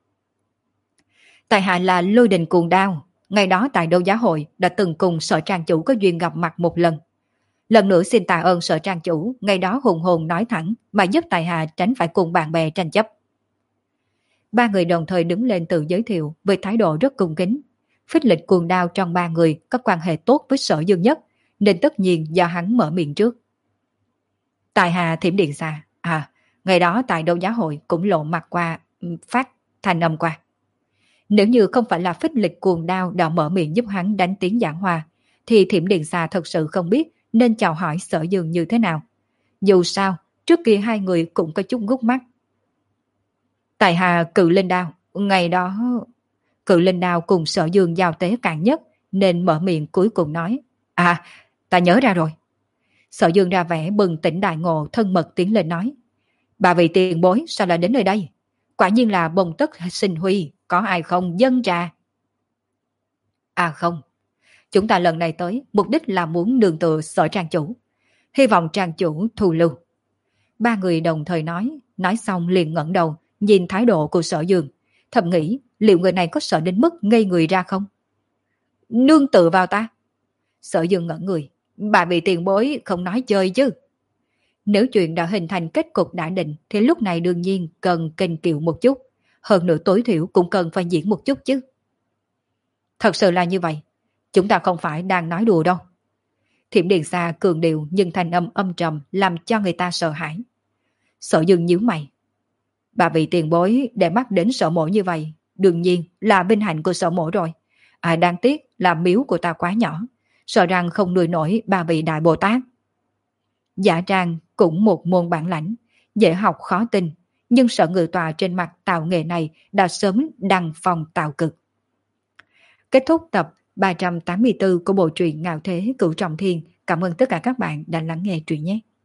Tại hạ là Lôi Đình Cuồng Đao, ngày đó tại đấu giá hội đã từng cùng Sở Trang Chủ có duyên gặp mặt một lần. Lần nữa xin tạ ơn Sở Trang Chủ, ngày đó hùng hồn nói thẳng mà giúp tại hạ tránh phải cùng bạn bè tranh chấp. Ba người đồng thời đứng lên tự giới thiệu với thái độ rất cung kính. Phích Lịch Cuồng Đao trong ba người có quan hệ tốt với Sở Dương nhất, nên tất nhiên do hắn mở miệng trước. Tại hạ Thiểm Điện Xà, à, ngày đó tại đấu giá hội cũng lộ mặt qua, phát thành âm qua. Nếu như không phải là Phích Lịch Cuồng Đao đã mở miệng giúp hắn đánh tiếng giảng hòa, thì Thiểm Điện Xà thật sự không biết nên chào hỏi Sở Dương như thế nào. Dù sao, trước kia hai người cũng có chút gút mắt. Tại hạ Cự Linh Đao, ngày đó... Cự Linh Đao cùng Sở Dương giao tế cạn nhất, nên mở miệng cuối cùng nói. À, ta nhớ ra rồi. Sở Dương ra vẻ bừng tỉnh đại ngộ, thân mật tiến lên nói. Bà vị tiền bối sao lại đến nơi đây? Quả nhiên là bồng tất sinh huy, có ai không dân trà? À không, chúng ta lần này tới mục đích là muốn nương tựa Sở Trang Chủ. Hy vọng Trang Chủ thu lưu. Ba người đồng thời nói, nói xong liền ngẩng đầu, nhìn thái độ của Sở Dương, thầm nghĩ liệu người này có sợ đến mức ngây người ra không? Nương tựa vào ta? Sở Dương ngẩn người, bà bị tiền bối không nói chơi chứ. Nếu chuyện đã hình thành kết cục đã định thì lúc này đương nhiên cần kênh kiệu một chút, hơn nữa tối thiểu cũng cần phải diễn một chút chứ. Thật sự là như vậy, chúng ta không phải đang nói đùa đâu. Thiểm Điện Xà cường điệu nhưng thanh âm âm trầm làm cho người ta sợ hãi. Sở Dương nhíu mày. Bà vị tiền bối để mắt đến Sở Mộ như vậy, đương nhiên là vinh hạnh của Sở Mộ rồi. À, đáng tiếc là miếu của ta quá nhỏ, sợ rằng không nuôi nổi bà vị Đại Bồ Tát. Giả trang cũng một môn bản lãnh, dễ học khó tin, nhưng sợ người tòa trên mặt tạo nghệ này đã sớm đăng phong tạo cực. Kết thúc tập ba trăm tám mươi tư của bộ truyện Ngạo Thế Cửu Trọng Thiên. Cảm ơn tất cả các bạn đã lắng nghe truyện nhé.